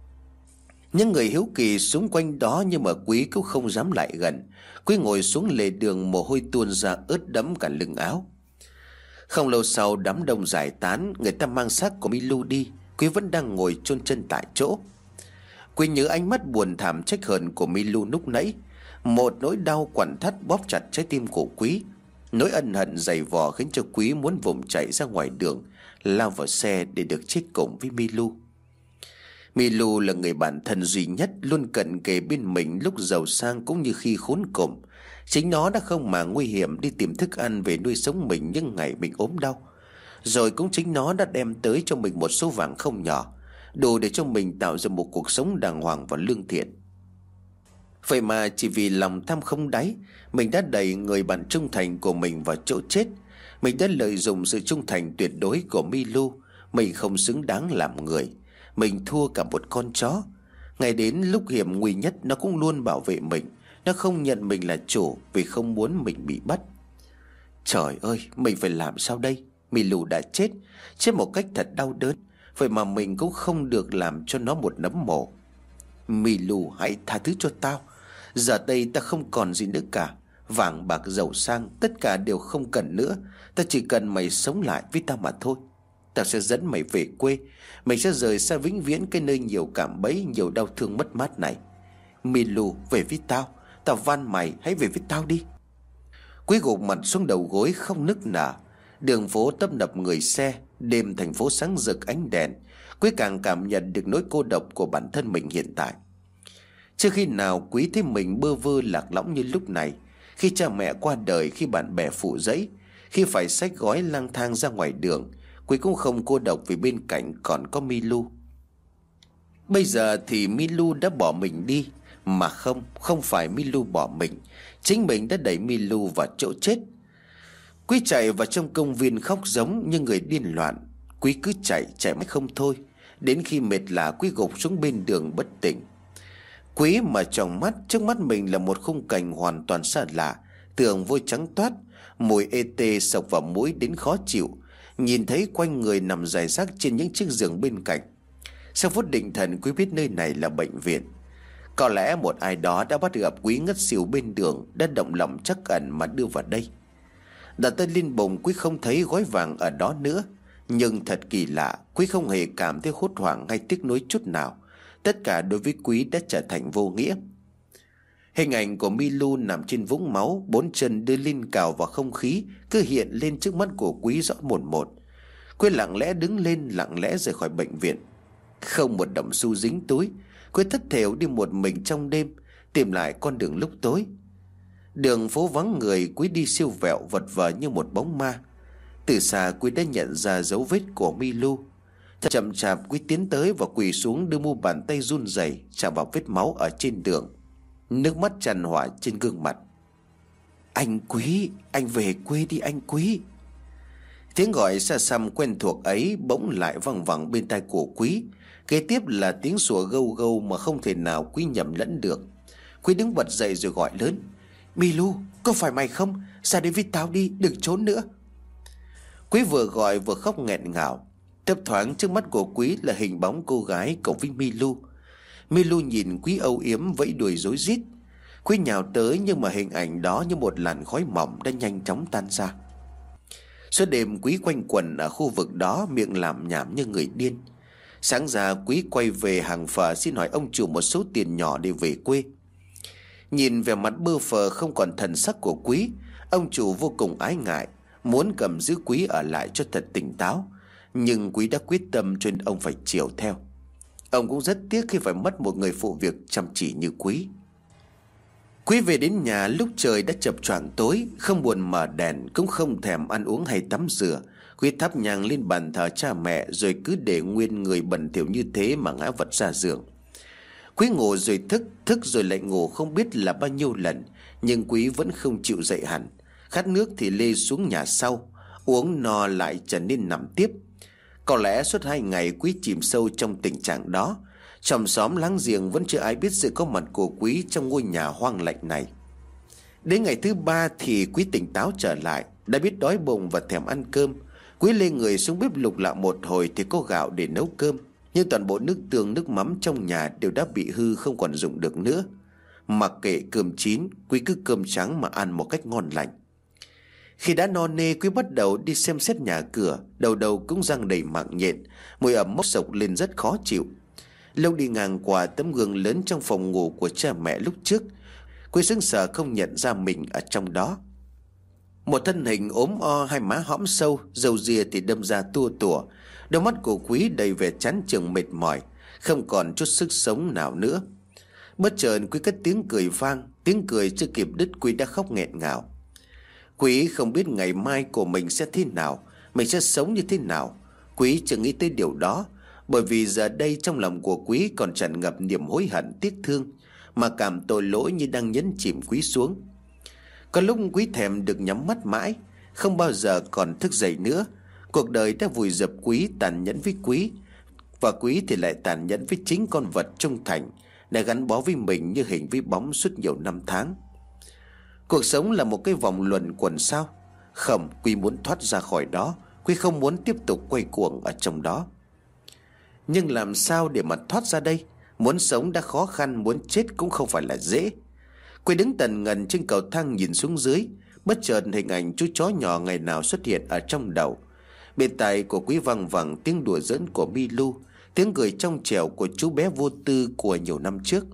Những người hiếu kỳ xung quanh đó, nhưng mà Quý cũng không dám lại gần. Quý ngồi xuống lề đường, mồ hôi tuôn ra ướt đẫm cả lưng áo. Không lâu sau đám đông giải tán, người ta mang xác của Milu đi. Quý vẫn đang ngồi chôn chân tại chỗ. Quý nhớ ánh mắt buồn thảm trách hờn của Milu lúc nãy. Một nỗi đau quặn thắt bóp chặt trái tim của Quý. Nỗi ân hận dày vò khiến cho Quý muốn vùng chạy ra ngoài đường, lao vào xe để được chết cùng với Milu. Milu là người bạn thân duy nhất, luôn cận kề bên mình lúc giàu sang cũng như khi khốn cùng. Chính nó đã không màng nguy hiểm đi tìm thức ăn về nuôi sống mình những ngày mình ốm đau. Rồi cũng chính nó đã đem tới cho mình một số vàng không nhỏ, đủ để cho mình tạo ra một cuộc sống đàng hoàng và lương thiện. Vậy mà chỉ vì lòng tham không đáy, mình đã đẩy người bạn trung thành của mình vào chỗ chết. Mình đã lợi dụng sự trung thành tuyệt đối của Milu. Mình không xứng đáng làm người. Mình thua cả một con chó. Ngày đến lúc hiểm nguy nhất, nó cũng luôn bảo vệ mình. Nó không nhận mình là chủ vì không muốn mình bị bắt. Trời ơi, mình phải làm sao đây? Milu đã chết, chết một cách thật đau đớn. Vậy mà mình cũng không được làm cho nó một nấm mồ. Milu, hãy tha thứ cho tao. Giờ đây ta không còn gì nữa cả. Vàng bạc giàu sang tất cả đều không cần nữa. Ta chỉ cần mày sống lại với tao mà thôi. Tao sẽ dẫn mày về quê. Mình sẽ rời xa vĩnh viễn cái nơi nhiều cảm bẫy, nhiều đau thương mất mát này. Milu, về với tao. Tao van mày hãy về với tao đi. Quý gục mặt xuống đầu gối không nức nở. Đường phố tấp nập người xe, đêm thành phố sáng rực ánh đèn. Quý càng cảm nhận được nỗi cô độc của bản thân mình hiện tại. Chưa khi nào Quý thấy mình bơ vơ lạc lõng như lúc này. Khi cha mẹ qua đời, khi bạn bè phụ dẫy, khi phải xách gói lang thang ra ngoài đường, Quý cũng không cô độc vì bên cạnh còn có Milu. Bây giờ thì Milu đã bỏ mình đi. Mà không, không phải Milu bỏ mình, chính mình đã đẩy Milu vào chỗ chết. Quý chạy vào trong công viên khóc giống như người điên loạn. Quý cứ chạy, chạy mãi không thôi. Đến khi mệt lả, Quý gục xuống bên đường bất tỉnh. Quý mà tròng mắt, trước mắt mình là một khung cảnh hoàn toàn xa lạ. Tường vôi trắng toát, mùi ê tê sộc vào mũi đến khó chịu. Nhìn thấy quanh người nằm rải rác trên những chiếc giường bên cạnh. Sau phút định thần, Quý biết nơi này là bệnh viện. Có lẽ một ai đó đã bắt gặp Quý ngất xỉu bên đường, đã động lòng trắc ẩn mà đưa vào đây. Đặt tay lên bụng, Quý không thấy gói vàng ở đó nữa. Nhưng thật kỳ lạ, Quý không hề cảm thấy hốt hoảng hay tiếc nuối chút nào. Tất cả đối với Quý đã trở thành vô nghĩa. Hình ảnh của Milu nằm trên vũng máu, bốn chân đưa lên cào vào không khí, cứ hiện lên trước mắt của Quý rõ mồn một. Quý lặng lẽ đứng lên, lặng lẽ rời khỏi bệnh viện. Không một đồng xu dính túi, Quý thất thểu đi một mình trong đêm, tìm lại con đường lúc tối. Đường phố vắng người, Quý đi siêu vẹo vật vờ như một bóng ma. Từ xa Quý đã nhận ra dấu vết của Milu. Chậm chạp Quý tiến tới và quỳ xuống, đưa mu bàn tay run rẩy chạm vào vết máu ở trên đường. Nước mắt tràn hỏa trên gương mặt. Anh Quý, anh về quê đi anh Quý. Tiếng gọi xa xăm quen thuộc ấy bỗng lại văng vẳng bên tai của Quý. Kế tiếp là tiếng sủa gâu gâu mà không thể nào Quý nhầm lẫn được. Quý đứng bật dậy rồi gọi lớn: Milu, có phải mày không? Ra đây với tao đi, đừng trốn nữa. Quý vừa gọi vừa khóc nghẹn ngào. Thấp thoáng trước mắt của Quý là hình bóng cô gái cộng với Milu. Milu nhìn Quý âu yếm vẫy đuôi rối rít. Quý nhào tới, nhưng mà hình ảnh đó như một làn khói mỏng đã nhanh chóng tan ra. Suốt đêm Quý quanh quẩn ở khu vực đó, miệng làm nhảm như người điên. Sáng ra Quý quay về hàng phở xin hỏi ông chủ một số tiền nhỏ để về quê. Nhìn vẻ mặt bơ phờ không còn thần sắc của Quý, ông chủ vô cùng ái ngại, muốn cầm giữ Quý ở lại cho thật tỉnh táo. Nhưng Quý đã quyết tâm cho nên ông phải chiều theo. Ông cũng rất tiếc khi phải mất một người phụ việc chăm chỉ như Quý. Quý về đến nhà lúc trời đã chập choạng tối, không buồn mở đèn, cũng không thèm ăn uống hay tắm rửa. Quý thắp nhang lên bàn thờ cha mẹ, rồi cứ để nguyên người bẩn thỉu như thế mà ngã vật ra giường. Quý ngủ rồi thức, thức rồi lại ngủ không biết là bao nhiêu lần, nhưng Quý vẫn không chịu dậy hẳn. Khát nước thì lê xuống nhà sau, uống no lại trở nên nằm tiếp. Có lẽ suốt hai ngày Quý chìm sâu trong tình trạng đó. Trong xóm láng giềng vẫn chưa ai biết sự có mặt của Quý trong ngôi nhà hoang lạnh này. Đến ngày thứ ba thì Quý tỉnh táo trở lại, đã biết đói bụng và thèm ăn cơm. Quý lê người xuống bếp lục lạo một hồi thì có gạo để nấu cơm, nhưng toàn bộ nước tương nước mắm trong nhà đều đã bị hư, không còn dùng được nữa. Mặc kệ cơm chín, Quý cứ cơm trắng mà ăn một cách ngon lành. Khi đã no nê, Quý bắt đầu đi xem xét nhà cửa, đầu đầu cũng răng đầy mạng nhện, mùi ẩm mốc sộc lên rất khó chịu. Lâu đi ngang qua tấm gương lớn trong phòng ngủ của cha mẹ lúc trước, Quý sững sờ không nhận ra mình ở trong đó. Một thân hình ốm o, hai má hõm sâu, râu ria thì đâm ra tua tủa. Đôi mắt của Quý đầy vẻ chán chường mệt mỏi, không còn chút sức sống nào nữa. Bất chợt Quý cất tiếng cười vang, tiếng cười chưa kịp đứt Quý đã khóc nghẹn ngào. Quý không biết ngày mai của mình sẽ thế nào, mình sẽ sống như thế nào. Quý chưa nghĩ tới điều đó, bởi vì giờ đây trong lòng của Quý còn tràn ngập niềm hối hận tiếc thương, mà cảm tội lỗi như đang nhấn chìm Quý xuống. Có lúc Quý thèm được nhắm mắt mãi, không bao giờ còn thức dậy nữa. Cuộc đời đã vùi dập Quý, tàn nhẫn với Quý, và Quý thì lại tàn nhẫn với chính con vật trung thành đã gắn bó với mình như hình với bóng suốt nhiều năm tháng. Cuộc sống là một cái vòng luẩn quẩn sao? Không, Quý muốn thoát ra khỏi đó. Quý không muốn tiếp tục quay cuồng ở trong đó. Nhưng làm sao để mà thoát ra đây? Muốn sống đã khó khăn, muốn chết cũng không phải là dễ. Quý đứng tần ngần trên cầu thang nhìn xuống dưới, bất chợt hình ảnh chú chó nhỏ ngày nào xuất hiện ở trong đầu. Bên tai của Quý văng vẳng tiếng đùa giỡn của Milu, tiếng cười trong trẻo của chú bé vô tư của nhiều năm trước.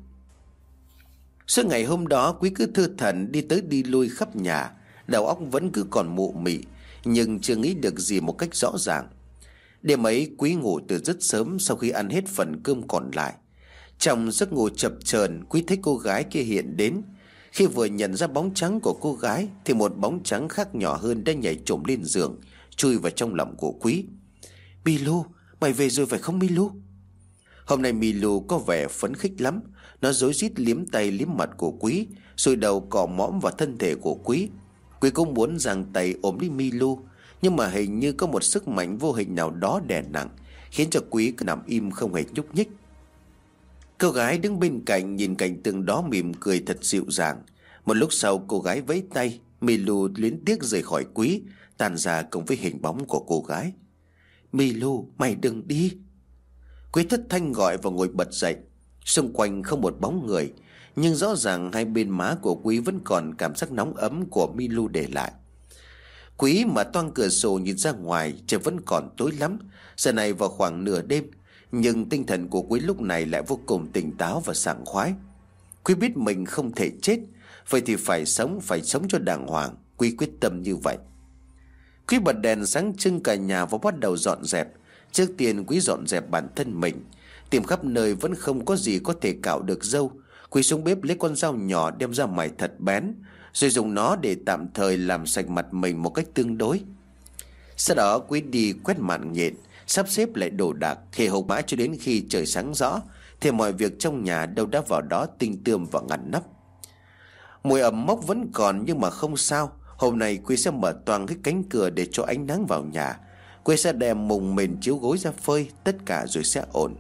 Suốt ngày hôm đó Quý cứ thư thẩn đi tới đi lui khắp nhà, đầu óc vẫn cứ còn mụ mị, nhưng chưa nghĩ được gì một cách rõ ràng. Đêm ấy Quý ngủ từ rất sớm sau khi ăn hết phần cơm còn lại. Trong giấc ngủ chập chờn, Quý thấy cô gái kia hiện đến. Khi vừa nhận ra bóng trắng của cô gái thì một bóng trắng khác nhỏ hơn đã nhảy trồm lên giường, chui vào trong lòng của Quý. Milu, mày về rồi phải không Milu? Hôm nay Milu có vẻ phấn khích lắm. Nó rối rít liếm tay liếm mặt của Quý, rồi đầu cọ mõm vào thân thể của Quý. Quý cũng muốn giằng tay ôm lấy Milu, nhưng mà hình như có một sức mạnh vô hình nào đó đè nặng, khiến cho Quý cứ nằm im không hề nhúc nhích. Cô gái đứng bên cạnh nhìn cảnh tượng đó mỉm cười thật dịu dàng. Một lúc sau cô gái vẫy tay, Milu luyến tiếc rời khỏi Quý, tan ra cùng với hình bóng của cô gái. Milu, mày đừng đi. Quý thất thanh gọi và ngồi bật dậy. Xung quanh không một bóng người, nhưng rõ ràng hai bên má của Quý vẫn còn cảm giác nóng ấm của Milu để lại. Quý mà toang cửa sổ nhìn ra ngoài, trời vẫn còn tối lắm. Giờ này vào khoảng nửa đêm, nhưng tinh thần của Quý lúc này lại vô cùng tỉnh táo và sảng khoái. Quý biết mình không thể chết, vậy thì phải sống, phải sống cho đàng hoàng. Quý quyết tâm như vậy. Quý bật đèn sáng trưng cả nhà và bắt đầu dọn dẹp. Trước tiên Quý dọn dẹp bản thân mình. Tìm khắp nơi vẫn không có gì có thể cạo được râu. Quý xuống bếp lấy con dao nhỏ đem ra mài thật bén, rồi dùng nó để tạm thời làm sạch mặt mình một cách tương đối. Sau đó Quý đi quét màn nhện, sắp xếp lại đồ đạc, hề hộc mãi cho đến khi trời sáng rõ thì mọi việc trong nhà đâu đã vào đó tinh tươm và ngăn nắp. Mùi ẩm mốc vẫn còn, nhưng mà không sao. Hôm nay Quý sẽ mở toang cái cánh cửa để cho ánh nắng vào nhà. Quý sẽ đem mùng mền chiếu gối ra phơi, tất cả rồi sẽ ổn.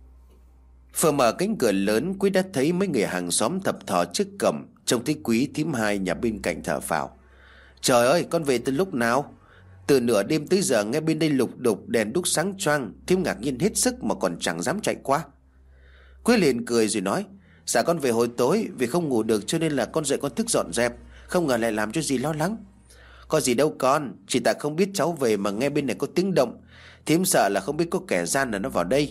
Vừa mở cánh cửa lớn, Quý đã thấy mấy người hàng xóm thập thò trước cổng. Trông thấy Quý, thím hai nhà bên cạnh thở phào. Trời ơi, con về từ lúc nào? Từ nửa đêm tới giờ nghe bên đây lục đục đèn đuốc sáng choang, thím ngạc nhiên hết sức mà còn chẳng dám chạy qua. Quý liền cười rồi nói, dạ con về hồi tối, vì không ngủ được cho nên là con dậy con thức dọn dẹp, không ngờ lại làm cho dì lo lắng. Có gì đâu con, chỉ tại không biết cháu về mà nghe bên này có tiếng động, thím sợ là không biết có kẻ gian nào nó vào đây.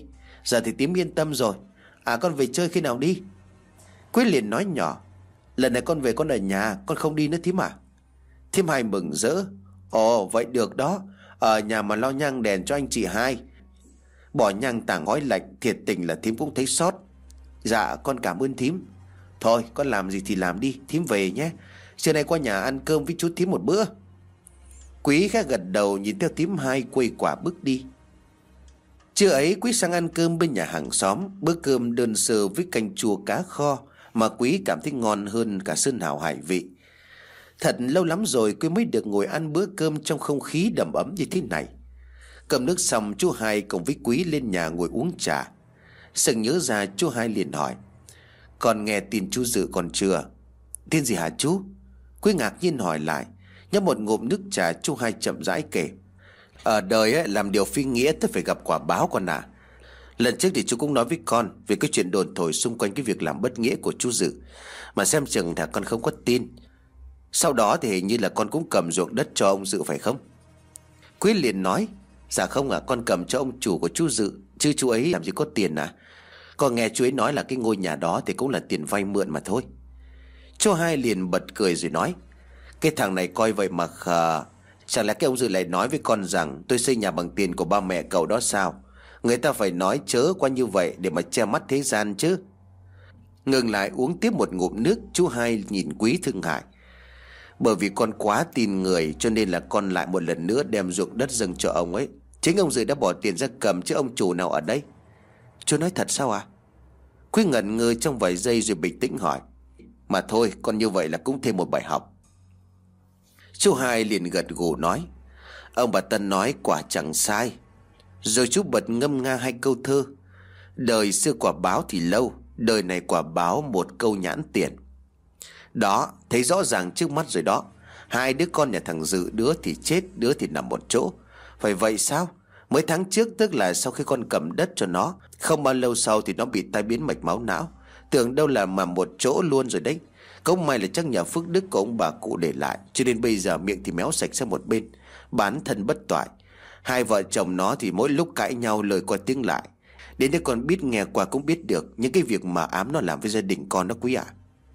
Giờ thì Tím yên tâm rồi. À con về chơi khi nào đi? Quý liền nói nhỏ: Lần này con về con ở nhà, con không đi nữa Thím à? Thím Hai mừng rỡ: Ồ vậy được đó. Ở nhà mà lo nhang đèn cho anh chị Hai. Bỏ nhang tảng gói lạnh, thiệt tình là Thím cũng thấy xót. Dạ con cảm ơn Thím. Thôi con làm gì thì làm đi, Thím về nhé. Trưa nay qua nhà ăn cơm với chú Thím một bữa. Quý khẽ gật đầu nhìn theo Thím Hai quây quả bước đi. Trưa ấy Quý sang ăn cơm bên nhà hàng xóm. Bữa cơm đơn sơ với canh chua cá kho mà Quý cảm thấy ngon hơn cả sơn hào hải vị. Thật lâu lắm rồi Quý mới được ngồi ăn bữa cơm trong không khí đầm ấm như thế này. Cầm nước xong, chú Hai cùng với Quý lên nhà ngồi uống trà. Sực nhớ ra, chú Hai liền hỏi: Con nghe tin chú Dự còn chưa? Tin gì hả chú? Quý ngạc nhiên hỏi lại. Nhấp một ngụm nước trà, chú Hai chậm rãi kể: Ở đời ấy, làm điều phi nghĩa tất phải gặp quả báo con à. Lần trước thì chú cũng nói với con về cái chuyện đồn thổi xung quanh cái việc làm bất nghĩa của chú Dự, mà xem chừng là con không có tin. Sau đó thì hình như là con cũng cầm ruộng đất cho ông Dự phải không? Quý liền nói: Dạ không ạ, à, con cầm cho ông chủ của chú Dự, chứ chú ấy làm gì có tiền à. Con nghe chú ấy nói là cái ngôi nhà đó thì cũng là tiền vay mượn mà thôi. Chú Hai liền bật cười rồi nói: Cái thằng này coi vậy mà khờ. Chẳng lẽ cái ông Dự lại nói với con rằng tôi xây nhà bằng tiền của ba mẹ cậu đó sao? Người ta phải nói chớ qua như vậy để mà che mắt thế gian chứ. Ngừng lại uống tiếp một ngụm nước, chú Hai nhìn Quý thương hại: Bởi vì con quá tin người cho nên là con lại một lần nữa đem ruộng đất dâng cho ông ấy. Chính ông Dự đã bỏ tiền ra cầm chứ ông chủ nào ở đây. Chú nói thật sao à? Quý ngẩn ngơ trong vài giây rồi bình tĩnh hỏi: Mà thôi, con như vậy là cũng thêm một bài học. Chú Hai liền gật gù nói: Ông bà Tân nói quả chẳng sai. Rồi chú bật ngâm nga hai câu thơ: Đời xưa quả báo thì lâu, đời này quả báo một câu nhãn tiền. Đó, thấy rõ ràng trước mắt rồi đó. Hai đứa con nhà thằng Dự, đứa thì chết, đứa thì nằm một chỗ. Phải vậy sao? Mấy tháng trước, tức là sau khi con cầm đất cho nó, không bao lâu sau thì nó bị tai biến mạch máu não. Tưởng đâu là mà một chỗ luôn rồi đấy. Cũng may là chắc nhờ phước đức của ông bà cụ để lại, cho nên bây giờ miệng thì méo sạch sang một bên, bán thân bất toại. Hai vợ chồng nó thì mỗi lúc cãi nhau lời qua tiếng lại. Đến đây con biết nghe qua cũng biết được những cái việc mà ám nó làm với gia đình con đó Quý ạ.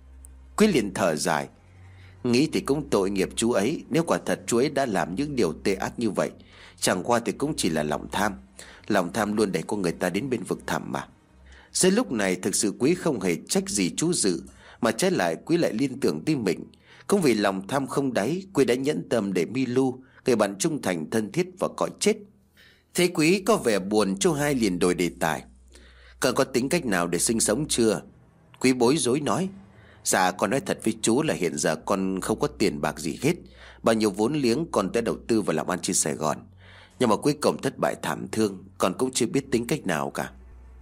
Quý liền thở dài: Nghĩ thì cũng tội nghiệp chú ấy. Nếu quả thật chú ấy đã làm những điều tệ ác như vậy, chẳng qua thì cũng chỉ là lòng tham. Lòng tham luôn đẩy con người ta đến bên vực thẳm mà. Dưới lúc này thực sự Quý không hề trách gì chú Dự, mà trái lại Quý lại liên tưởng tới mình. Cũng vì lòng tham không đáy, Quý đã nhẫn tâm để Milu, người bạn trung thành thân thiết, và cõi chết. Thấy Quý có vẻ buồn, chú Hai liền đổi đề tài: Con có tính cách nào để sinh sống chưa? Quý bối rối nói: Dạ con nói thật với chú là hiện giờ con không có tiền bạc gì hết. Bao nhiêu vốn liếng con đã đầu tư vào làm ăn trên Sài Gòn, nhưng mà cuối cùng thất bại thảm thương. Con cũng chưa biết tính cách nào cả.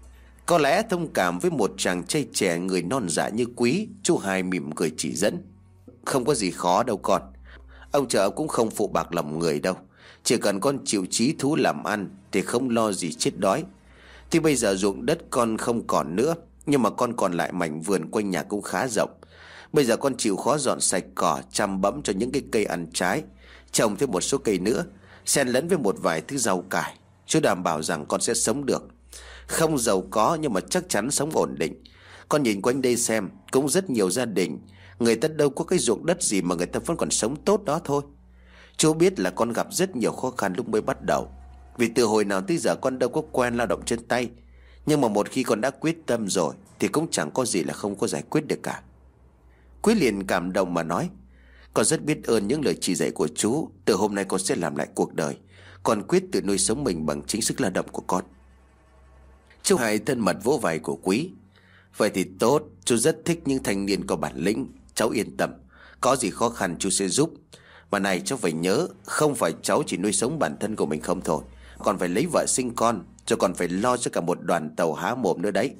Có lẽ thông cảm với một chàng trai trẻ người non dạ như Quý, chú Hai mỉm cười chỉ dẫn: Không có gì khó đâu con. Ông trời cũng không phụ bạc lòng người đâu. Chỉ cần con chịu chí thú làm ăn thì không lo gì chết đói. Thì bây giờ ruộng đất con không còn nữa, nhưng mà con còn lại mảnh vườn quanh nhà cũng khá rộng. Bây giờ con chịu khó dọn sạch cỏ, chăm bẵm cho những cái cây ăn trái, trồng thêm một số cây nữa, xen lẫn với một vài thứ rau cải. Chú đảm bảo rằng con sẽ sống được. Không giàu có nhưng mà chắc chắn sống ổn định. Con nhìn quanh đây xem, cũng rất nhiều gia đình, người ta đâu có cái ruộng đất gì mà người ta vẫn còn sống tốt đó thôi. Chú biết là con gặp rất nhiều khó khăn lúc mới bắt đầu, vì từ hồi nào tới giờ con đâu có quen lao động chân tay. Nhưng mà một khi con đã quyết tâm rồi thì cũng chẳng có gì là không có giải quyết được cả. Quý liền cảm động mà nói: Con rất biết ơn những lời chỉ dạy của chú. Từ hôm nay con sẽ làm lại cuộc đời. Con quyết tự nuôi sống mình bằng chính sức lao động của con. Chú Hai thân mật vỗ vai của Quý: Vậy thì tốt, chú rất thích những thanh niên có bản lĩnh. Cháu yên tâm, có gì khó khăn chú sẽ giúp. Mà này cháu phải nhớ, không phải cháu chỉ nuôi sống bản thân của mình không thôi, còn phải lấy vợ sinh con, rồi còn phải lo cho cả một đoàn tàu há mồm nữa đấy.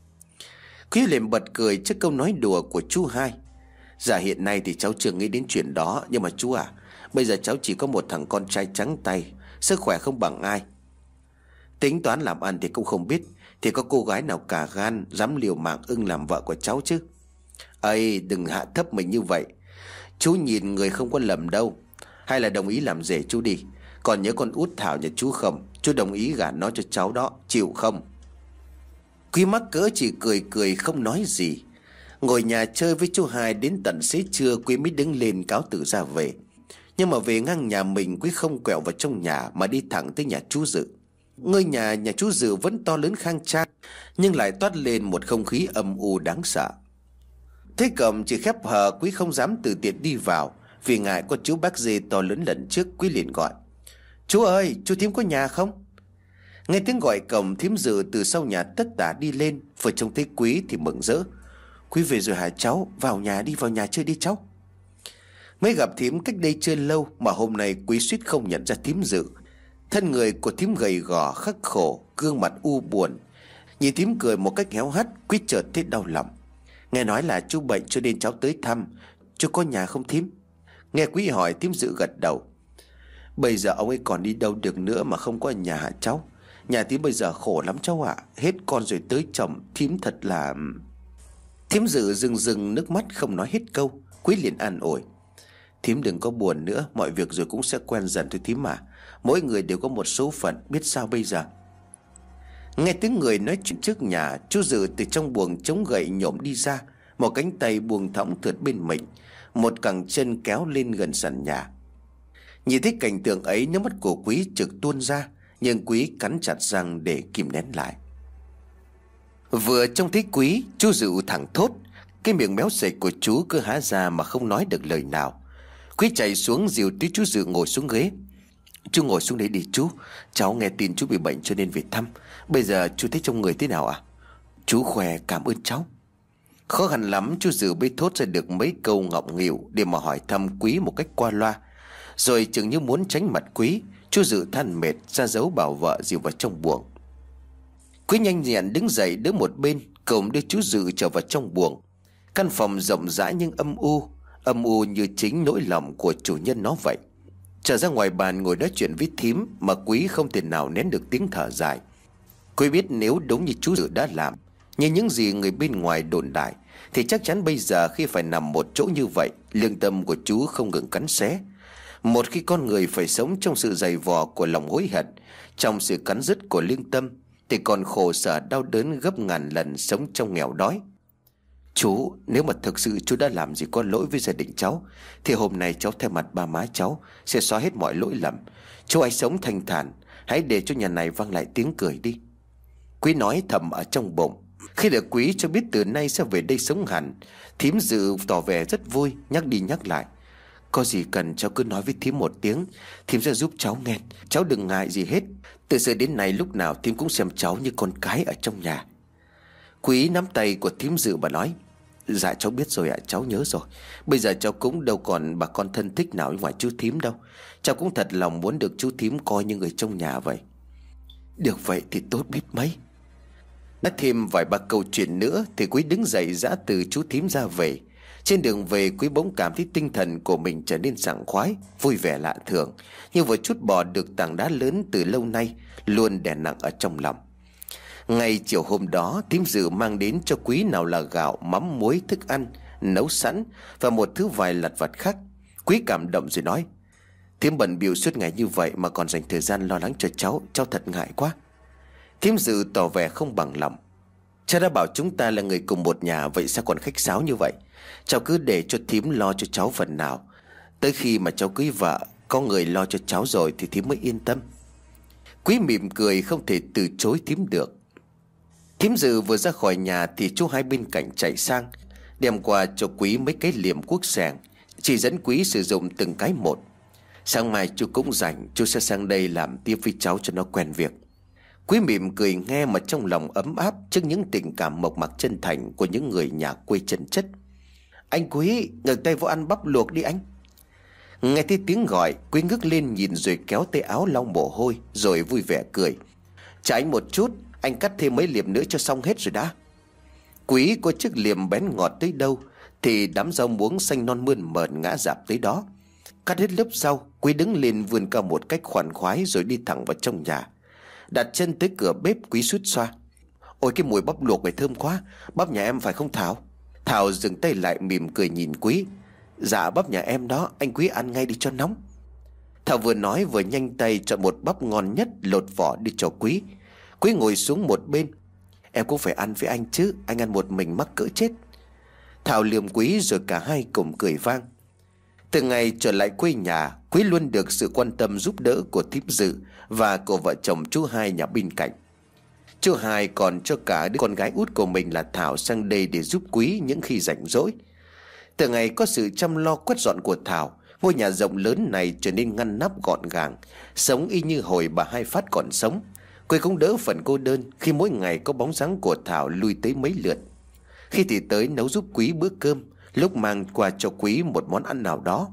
Quý liền bật cười trước câu nói đùa của chú Hai. Dạ hiện nay thì cháu chưa nghĩ đến chuyện đó. Nhưng mà chú à, bây giờ cháu chỉ có một thằng con trai trắng tay, sức khỏe không bằng ai. Tính toán làm ăn thì cũng không biết, thì có cô gái nào cả gan dám liều mạng ưng làm vợ của cháu chứ. Ây, đừng hạ thấp mình như vậy. Chú nhìn người không có lầm đâu. Hay là đồng ý làm rể chú đi. Còn nhớ con út Thảo nhà chú không? Chú đồng ý gả nó cho cháu đó, chịu không? Quý mắc cỡ chỉ cười cười không nói gì. Ngồi nhà chơi với chú Hai đến tận xế trưa, Quý mới đứng lên cáo từ ra về. Nhưng mà về ngang nhà mình, Quý không quẹo vào trong nhà mà đi thẳng tới nhà chú Dự. Ngôi nhà nhà chú Dự vẫn to lớn khang trang, nhưng lại toát lên một không khí âm u đáng sợ. Thế cổng chỉ khép hờ, Quý không dám tự tiện đi vào, vì ngại có chú bác dê to lớn lần trước. Quý liền gọi: "Chú ơi, chú Thím có nhà không?" Nghe tiếng gọi cổng, Thím Dự từ sau nhà tất tả đi lên. Vừa trông thấy Quý thì mừng rỡ: "Quý về rồi hả cháu? Vào nhà đi, vào nhà chơi đi cháu." Mới gặp Thím cách đây chưa lâu mà hôm nay Quý suýt không nhận ra Thím Dự. Thân người của Thím gầy gò khắc khổ, gương mặt u buồn. Nhìn Thím cười một cách héo hắt, Quý chợt thấy đau lòng. Nghe nói là chú bệnh cho nên cháu tới thăm. Chú có nhà không Thím? Nghe Quý hỏi, Thím Dự gật đầu. Bây giờ ông ấy còn đi đâu được nữa mà không có nhà hả cháu? Nhà Thím bây giờ khổ lắm cháu ạ. Hết con rồi tới chồng, Thím thật là... Thím Dự rưng rưng nước mắt không nói hết câu. Quý liền an ủi: "Thím đừng có buồn nữa, mọi việc rồi cũng sẽ quen dần thôi Thím mà. Mỗi người đều có một số phận, biết sao bây giờ." Nghe tiếng người nói chuyện trước nhà, chú Dự từ trong buồng chống gậy nhổm đi ra. Một cánh tay buông thõng thượt bên mình, một cẳng chân kéo lên gần sàn nhà. Nhìn thấy cảnh tượng ấy, nước mắt của Quý trực tuôn ra, nhưng Quý cắn chặt răng để kìm nén lại. Vừa trông thấy Quý, chú Dự thẳng thốt. Cái miệng méo sạch của chú cứ há ra mà không nói được lời nào. Quý chạy xuống dìu tí chú Dự ngồi xuống ghế. "Chú ngồi xuống đấy đi chú. Cháu nghe tin chú bị bệnh cho nên về thăm. Bây giờ chú thấy trong người thế nào ạ?" "Chú khỏe, cảm ơn cháu." Khó khăn lắm chú Dự mới thốt ra được mấy câu ngọng nghịu để mà hỏi thăm Quý một cách qua loa. Rồi chừng như muốn tránh mặt Quý, chú Dự than mệt ra dấu bảo vợ dìu vào trong buồng. Quý nhanh nhẹn đứng dậy đỡ một bên, cùng đưa chú Dự trở vào trong buồng. Căn phòng rộng rãi nhưng âm u, âm u như chính nỗi lòng của chủ nhân nó vậy. Trở ra ngoài bàn ngồi nói chuyện với Thím mà Quý không thể nào nén được tiếng thở dài. Quý biết nếu đúng như chú Dự đã làm, như những gì người bên ngoài đồn đại, thì chắc chắn bây giờ khi phải nằm một chỗ như vậy, lương tâm của chú không ngừng cắn xé. Một khi con người phải sống trong sự dày vò của lòng hối hận, trong sự cắn rứt của lương tâm, thì còn khổ sở đau đớn gấp ngàn lần sống trong nghèo đói. "Chú, nếu mà thực sự chú đã làm gì có lỗi với gia đình cháu, thì hôm nay cháu thay mặt ba má cháu sẽ xóa hết mọi lỗi lầm. Chú hãy sống thanh thản, hãy để cho nhà này vang lại tiếng cười đi." Quý nói thầm ở trong bụng. Khi được Quý cho biết từ nay sẽ về đây sống hẳn, Thím Dự tỏ vẻ rất vui, nhắc đi nhắc lại: "Có gì cần cháu cứ nói với Thím một tiếng, Thím sẽ giúp cháu nghe. Cháu đừng ngại gì hết. Từ xưa đến nay lúc nào Thím cũng xem cháu như con cái ở trong nhà." Quý nắm tay của Thím Dự và nói: "Dạ cháu biết rồi ạ, cháu nhớ rồi. Bây giờ cháu cũng đâu còn bà con thân thích nào ngoài chú Thím đâu. Cháu cũng thật lòng muốn được chú Thím coi như người trong nhà vậy." "Được vậy thì tốt biết mấy." Đã thêm vài ba câu chuyện nữa thì Quý đứng dậy giã từ chú Thím ra về. Trên đường về, Quý bỗng cảm thấy tinh thần của mình trở nên sảng khoái, vui vẻ lạ thường, như vừa trút bỏ được tảng đá lớn từ lâu nay luôn đè nặng ở trong lòng. Ngay chiều hôm đó, Thím Dự mang đến cho Quý nào là gạo, mắm, muối, thức ăn nấu sẵn và một thứ vài lặt vặt khác. Quý cảm động rồi nói: "Thím bận bịu suốt ngày như vậy mà còn dành thời gian lo lắng cho cháu, cháu thật ngại quá." Thím Dự tỏ vẻ không bằng lòng: "Cha đã bảo chúng ta là người cùng một nhà, vậy sao còn khách sáo như vậy? Cháu cứ để cho thím lo cho cháu phần nào. Tới khi mà cháu cưới vợ, có người lo cho cháu rồi thì thím mới yên tâm." Quý mỉm cười không thể từ chối thím được. Thím Dự vừa ra khỏi nhà thì chú Hai bên cạnh chạy sang, đem qua cho Quý mấy cái liềm cuốc sẻng, chỉ dẫn Quý sử dụng từng cái một. "Sáng mai chú cũng rảnh, chú sẽ sang đây làm tiếp với cháu cho nó quen việc." Quý mỉm cười nghe mà trong lòng ấm áp trước những tình cảm mộc mạc chân thành của những người nhà quê chân chất. "Anh Quý, ngược tay vô ăn bắp luộc đi anh." Nghe thấy tiếng gọi, Quý ngước lên nhìn rồi kéo tay áo lau mồ hôi, rồi vui vẻ cười: "Chờ anh một chút, anh cắt thêm mấy liềm nữa cho xong hết rồi đã." Quý có chiếc liềm bén ngọt tới đâu thì đám rau muống xanh non mơn mởn ngã rạp tới đó. Cắt hết lớp rau, Quý đứng lên vươn cao một cách khoan khoái rồi đi thẳng vào trong nhà. Đặt chân tới cửa bếp, Quý suýt xoa: "Ôi cái mùi bắp luộc này thơm quá, bắp nhà em phải không Thảo?" Thảo dừng tay lại mỉm cười nhìn Quý: "Dạ bắp nhà em đó, anh Quý ăn ngay đi cho nóng." Thảo vừa nói vừa nhanh tay chọn một bắp ngon nhất lột vỏ đi cho Quý. Quý ngồi xuống một bên. Em cũng phải ăn với anh chứ, anh ăn một mình mắc cỡ chết. Thảo liềm Quý rồi cả hai cùng cười vang. Từ ngày trở lại quê nhà, Quý luôn được sự quan tâm giúp đỡ của thím Dự và của vợ chồng chú Hai nhà bên cạnh. Chú Hai còn cho cả đứa con gái út của mình là Thảo sang đây để giúp Quý những khi rảnh rỗi. Từ ngày có sự chăm lo quét dọn của Thảo, ngôi nhà rộng lớn này trở nên ngăn nắp gọn gàng, sống y như hồi bà Hai Phát còn sống. Quý cũng đỡ phần cô đơn khi mỗi ngày có bóng dáng của Thảo lui tới mấy lượt. Khi thì tới nấu giúp Quý bữa cơm, lúc mang qua cho Quý một món ăn nào đó.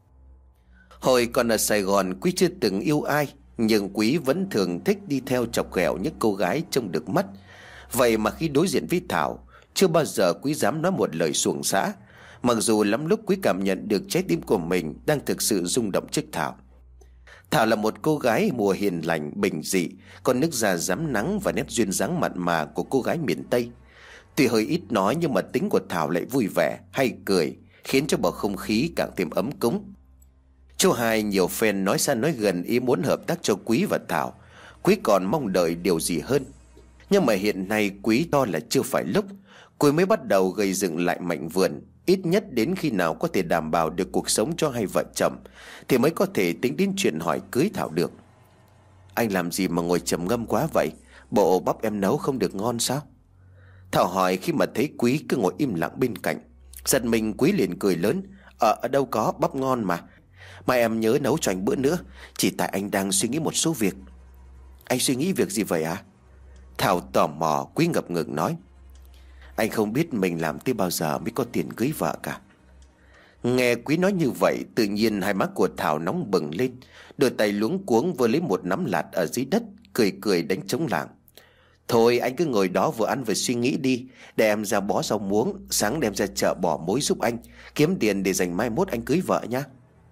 Hồi còn ở Sài Gòn, Quý chưa từng yêu ai, nhưng Quý vẫn thường thích đi theo chọc ghẹo những cô gái trông được mắt. Vậy mà khi đối diện với Thảo, chưa bao giờ Quý dám nói một lời xuồng xã, mặc dù lắm lúc Quý cảm nhận được trái tim của mình đang thực sự rung động trước Thảo. Thảo là một cô gái mùa hiền lành, bình dị, con nước da rám nắng và nét duyên dáng mặn mà của cô gái miền Tây. Tuy hơi ít nói nhưng mà tính của Thảo lại vui vẻ, hay cười, khiến cho bầu không khí càng thêm ấm cúng. Chú Hai nhiều phen nói xa nói gần ý muốn hợp tác cho Quý và Thảo. Quý còn mong đợi điều gì hơn. Nhưng mà hiện nay Quý to là chưa phải lúc. Quý mới bắt đầu gây dựng lại mảnh vườn. Ít nhất đến khi nào có thể đảm bảo được cuộc sống cho hai vợ chồng thì mới có thể tính đến chuyện hỏi cưới Thảo được. Anh làm gì mà ngồi trầm ngâm quá vậy? Bộ bắp em nấu không được ngon sao? Thảo hỏi khi mà thấy Quý cứ ngồi im lặng bên cạnh. Giật mình Quý liền cười lớn. Ờ ở đâu có, bắp ngon mà. Mà em nhớ nấu cho anh bữa nữa. Chỉ tại anh đang suy nghĩ một số việc. Anh suy nghĩ việc gì vậy à? Thảo tò mò. Quý ngập ngừng nói. Anh không biết mình làm tới bao giờ mới có tiền cưới vợ cả. Nghe Quý nói như vậy, tự nhiên hai má của Thảo nóng bừng lên. Đôi tay luống cuống vừa lấy một nắm lạt ở dưới đất, cười cười đánh trống lảng. Thôi anh cứ ngồi đó vừa ăn vừa suy nghĩ đi. Để em ra bó rau muống, sáng đem ra chợ bỏ mối giúp anh, kiếm tiền để dành mai mốt anh cưới vợ nhá.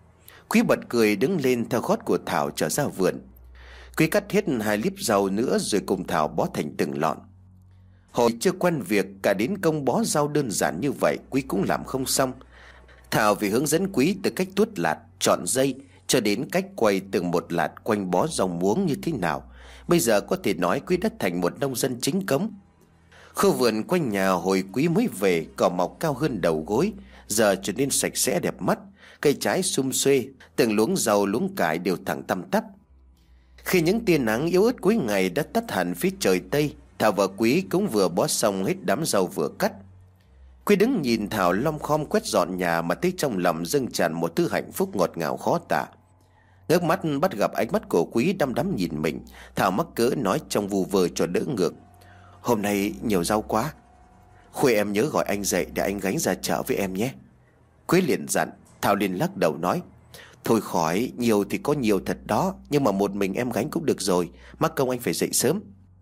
Quý bật cười đứng lên theo gót của Thảo trở ra vườn. Quý cắt hết hai líp rau nữa rồi cùng Thảo bó thành từng lọn. Hồi chưa quen việc, cả đến công bó rau đơn giản như vậy Quý cũng làm không xong. Thảo vì hướng dẫn Quý từ cách tuốt lạt, chọn dây cho đến cách quay từng một lạt quanh bó rau muống như thế nào. Bây giờ có thể nói Quý đã thành một nông dân chính cống. Khu vườn quanh nhà hồi Quý mới về, cỏ mọc cao hơn đầu gối, giờ trở nên sạch sẽ đẹp mắt. Cây trái sum xuê, từng luống rau luống cải đều thẳng tăm tắp. Khi những tia nắng yếu ớt cuối ngày đã tắt hẳn phía trời Tây, Thảo và Quý cũng vừa bó xong hết đám rau vừa cắt. Quý đứng nhìn Thảo lom khom quét dọn nhà mà thấy trong lòng dâng tràn một thứ hạnh phúc ngọt ngào khó tả. Ngước mắt bắt gặp ánh mắt của Quý đăm đăm nhìn mình, Thảo mắc cỡ nói trong vu vơ cho đỡ ngược. Hôm nay nhiều rau quá. Khuya em nhớ gọi anh dậy để anh gánh ra chợ với em nhé. Quý liền dặn. Thảo liền lắc đầu nói. Thôi khỏi, nhiều thì có nhiều thật đó, nhưng mà một mình em gánh cũng được rồi, mắc công anh phải dậy sớm.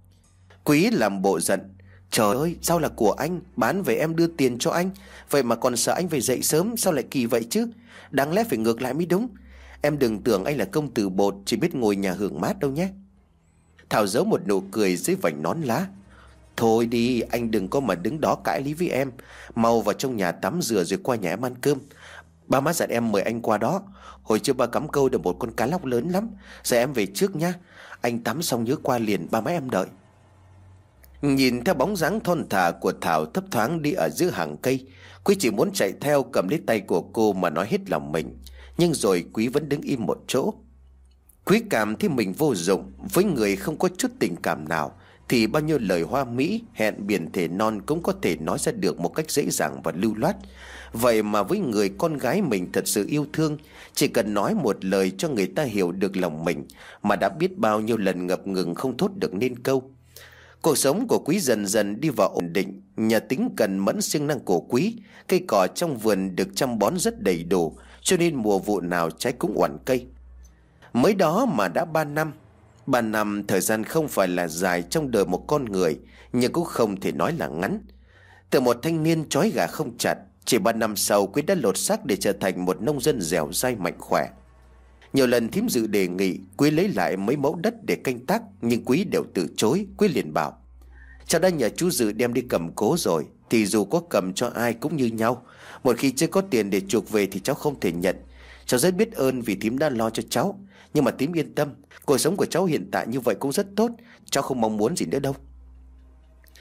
Quý làm bộ giận. Trời ơi, rau là của anh, bán về em đưa tiền cho anh, vậy mà còn sợ anh phải dậy sớm, sao lại kỳ vậy chứ? Đáng lẽ phải ngược lại mới đúng. Em đừng tưởng anh là công tử bột chỉ biết ngồi nhà hưởng mát đâu nhé. Thảo giấu một nụ cười dưới vành nón lá. Thôi đi, anh đừng có mà đứng đó cãi lý với em. Mau vào trong nhà tắm rửa rồi qua nhà em ăn cơm. Ba má dặn em mời anh qua đó. Hồi chưa ba cắm câu được một con cá lóc lớn lắm. Giờ em về trước nhá. Anh tắm xong nhớ qua liền, ba má em đợi. Nhìn theo bóng dáng thon thả của Thảo thấp thoáng đi ở giữa hàng cây, Quý chỉ muốn chạy theo cầm lấy tay của cô mà nói hết lòng mình. Nhưng rồi Quý vẫn đứng im một chỗ. Quý cảm thấy mình vô dụng. Với người không có chút tình cảm nào thì bao nhiêu lời hoa mỹ, hẹn biển thề non cũng có thể nói ra được một cách dễ dàng và lưu loát. Vậy mà với người con gái mình thật sự yêu thương, chỉ cần nói một lời cho người ta hiểu được lòng mình mà đã biết bao nhiêu lần ngập ngừng không thốt được nên câu. Cuộc sống của Quý dần dần đi vào ổn định. Nhờ tính cần mẫn siêng năng của Quý, cây cỏ trong vườn được chăm bón rất đầy đủ, cho nên mùa vụ nào trái cũng oằn cây. Mới đó mà đã ba năm. Ba năm thời gian không phải là dài trong đời một con người, nhưng cũng không thể nói là ngắn. Từ một thanh niên trói gà không chặt, chỉ ba năm sau Quý đã lột xác để trở thành một nông dân dẻo dai mạnh khỏe. Nhiều lần thím Dự đề nghị Quý lấy lại mấy mẫu đất để canh tác, nhưng Quý đều từ chối. Quý liền bảo: cháu đã nhờ chú Dự đem đi cầm cố rồi, thì dù có cầm cho ai cũng như nhau. Một khi chưa có tiền để chuộc về thì cháu không thể nhận. Cháu rất biết ơn vì thím đã lo cho cháu, nhưng mà thím yên tâm, cuộc sống của cháu hiện tại như vậy cũng rất tốt. Cháu không mong muốn gì nữa đâu.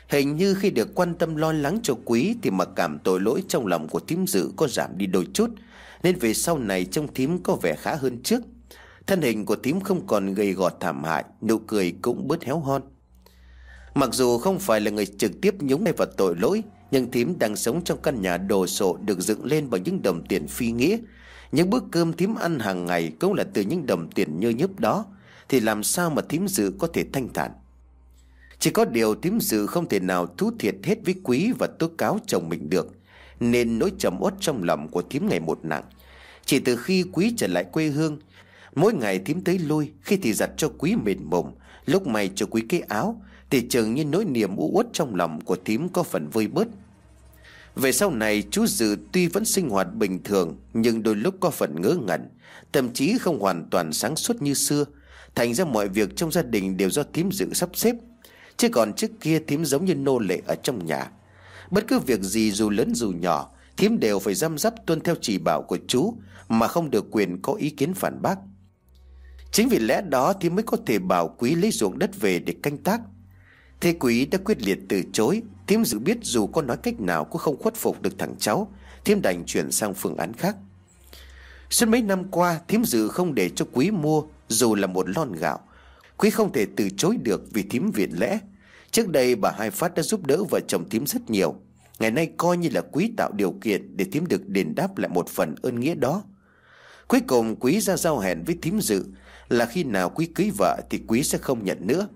Hình như khi được quan tâm lo lắng cho Quý thì mặc cảm tội lỗi trong lòng của thím Dự có giảm đi đôi chút, nên về sau này trông thím có vẻ khá hơn trước. Thân hình của thím không còn gầy gò thảm hại, nụ cười cũng bớt héo hon. Mặc dù không phải là người trực tiếp nhúng tay vào tội lỗi, nhưng thím đang sống trong căn nhà đồ sộ được dựng lên bằng những đồng tiền phi nghĩa. Những bữa cơm thím ăn hàng ngày cũng là từ những đồng tiền nhơ nhớp đó, thì làm sao mà thím Dự có thể thanh thản. Chỉ có điều thím Dự không thể nào thú thiệt hết với Quý và tố cáo chồng mình được, nên nỗi trầm uất trong lòng của thím ngày một nặng. Chỉ từ khi Quý trở lại quê hương, mỗi ngày thím tới lui, khi thì giặt cho Quý mền mùng, lúc may cho Quý cái áo, thì chừng như nỗi niềm u uất trong lòng của thím có phần vơi bớt. Về sau này chú Dự tuy vẫn sinh hoạt bình thường, nhưng đôi lúc có phần ngớ ngẩn, thậm chí không hoàn toàn sáng suốt như xưa. Thành ra mọi việc trong gia đình đều do thím Dự sắp xếp, chứ còn trước kia thím giống như nô lệ ở trong nhà. Bất cứ việc gì dù lớn dù nhỏ, thím đều phải răm rắp tuân theo chỉ bảo của chú, mà không được quyền có ý kiến phản bác. Chính vì lẽ đó thím mới có thể bảo Quý lấy ruộng đất về để canh tác. Thế Quý đã quyết liệt từ chối. Thím Dự biết dù có nói cách nào cũng không khuất phục được thằng cháu, thím đành chuyển sang phương án khác. Suốt mấy năm qua, thím Dự không để cho Quý mua dù là một lon gạo. Quý không thể từ chối được vì thím viện lẽ. Trước đây bà Hai Phát đã giúp đỡ vợ chồng thím rất nhiều. Ngày nay coi như là Quý tạo điều kiện để thím được đền đáp lại một phần ơn nghĩa đó. Cuối cùng Quý ra giao hẹn với thím Dự là khi nào Quý cưới vợ thì Quý sẽ không nhận nữa.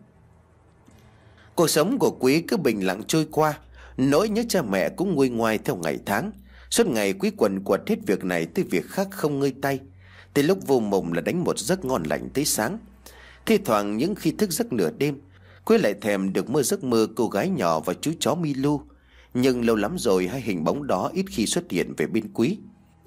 Cuộc sống của Quý cứ bình lặng trôi qua, nỗi nhớ cha mẹ cũng nguôi ngoai theo ngày tháng. Suốt ngày Quý quần quật hết việc này tới việc khác không ngơi tay. Tới lúc vô mộng là đánh một giấc ngon lành tới sáng. Thi thoảng những khi thức giấc nửa đêm, Quý lại thèm được mơ giấc mơ cô gái nhỏ và chú chó Milu. Nhưng lâu lắm rồi hai hình bóng đó ít khi xuất hiện về bên Quý.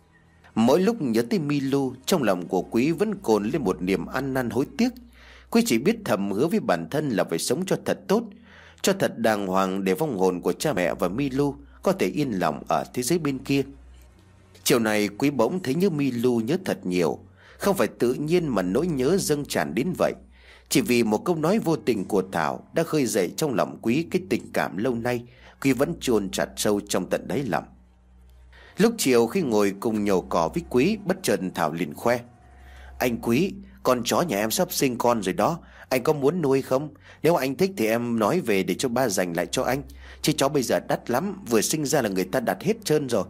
Mỗi lúc nhớ tới Milu, trong lòng của Quý vẫn cồn lên một niềm ăn năn hối tiếc. Quý chỉ biết thầm hứa với bản thân là phải sống cho thật tốt, cho thật đàng hoàng, để vong hồn của cha mẹ và Milu có thể yên lòng ở thế giới bên kia. Chiều này Quý bỗng thấy nhớ Milu, nhớ thật nhiều. Không phải tự nhiên mà nỗi nhớ dâng tràn đến vậy. Chỉ vì một câu nói vô tình của Thảo đã khơi dậy trong lòng Quý cái tình cảm lâu nay Quý vẫn chôn chặt sâu trong tận đáy lòng. Lúc chiều khi ngồi cùng nhổ cỏ với Quý, bất chợt Thảo liền khoe: "Anh Quý, con chó nhà em sắp sinh con rồi đó. Anh có muốn nuôi không? Nếu anh thích thì em nói về để cho ba dành lại cho anh. Chứ chó bây giờ đắt lắm, vừa sinh ra là người ta đặt hết trơn rồi."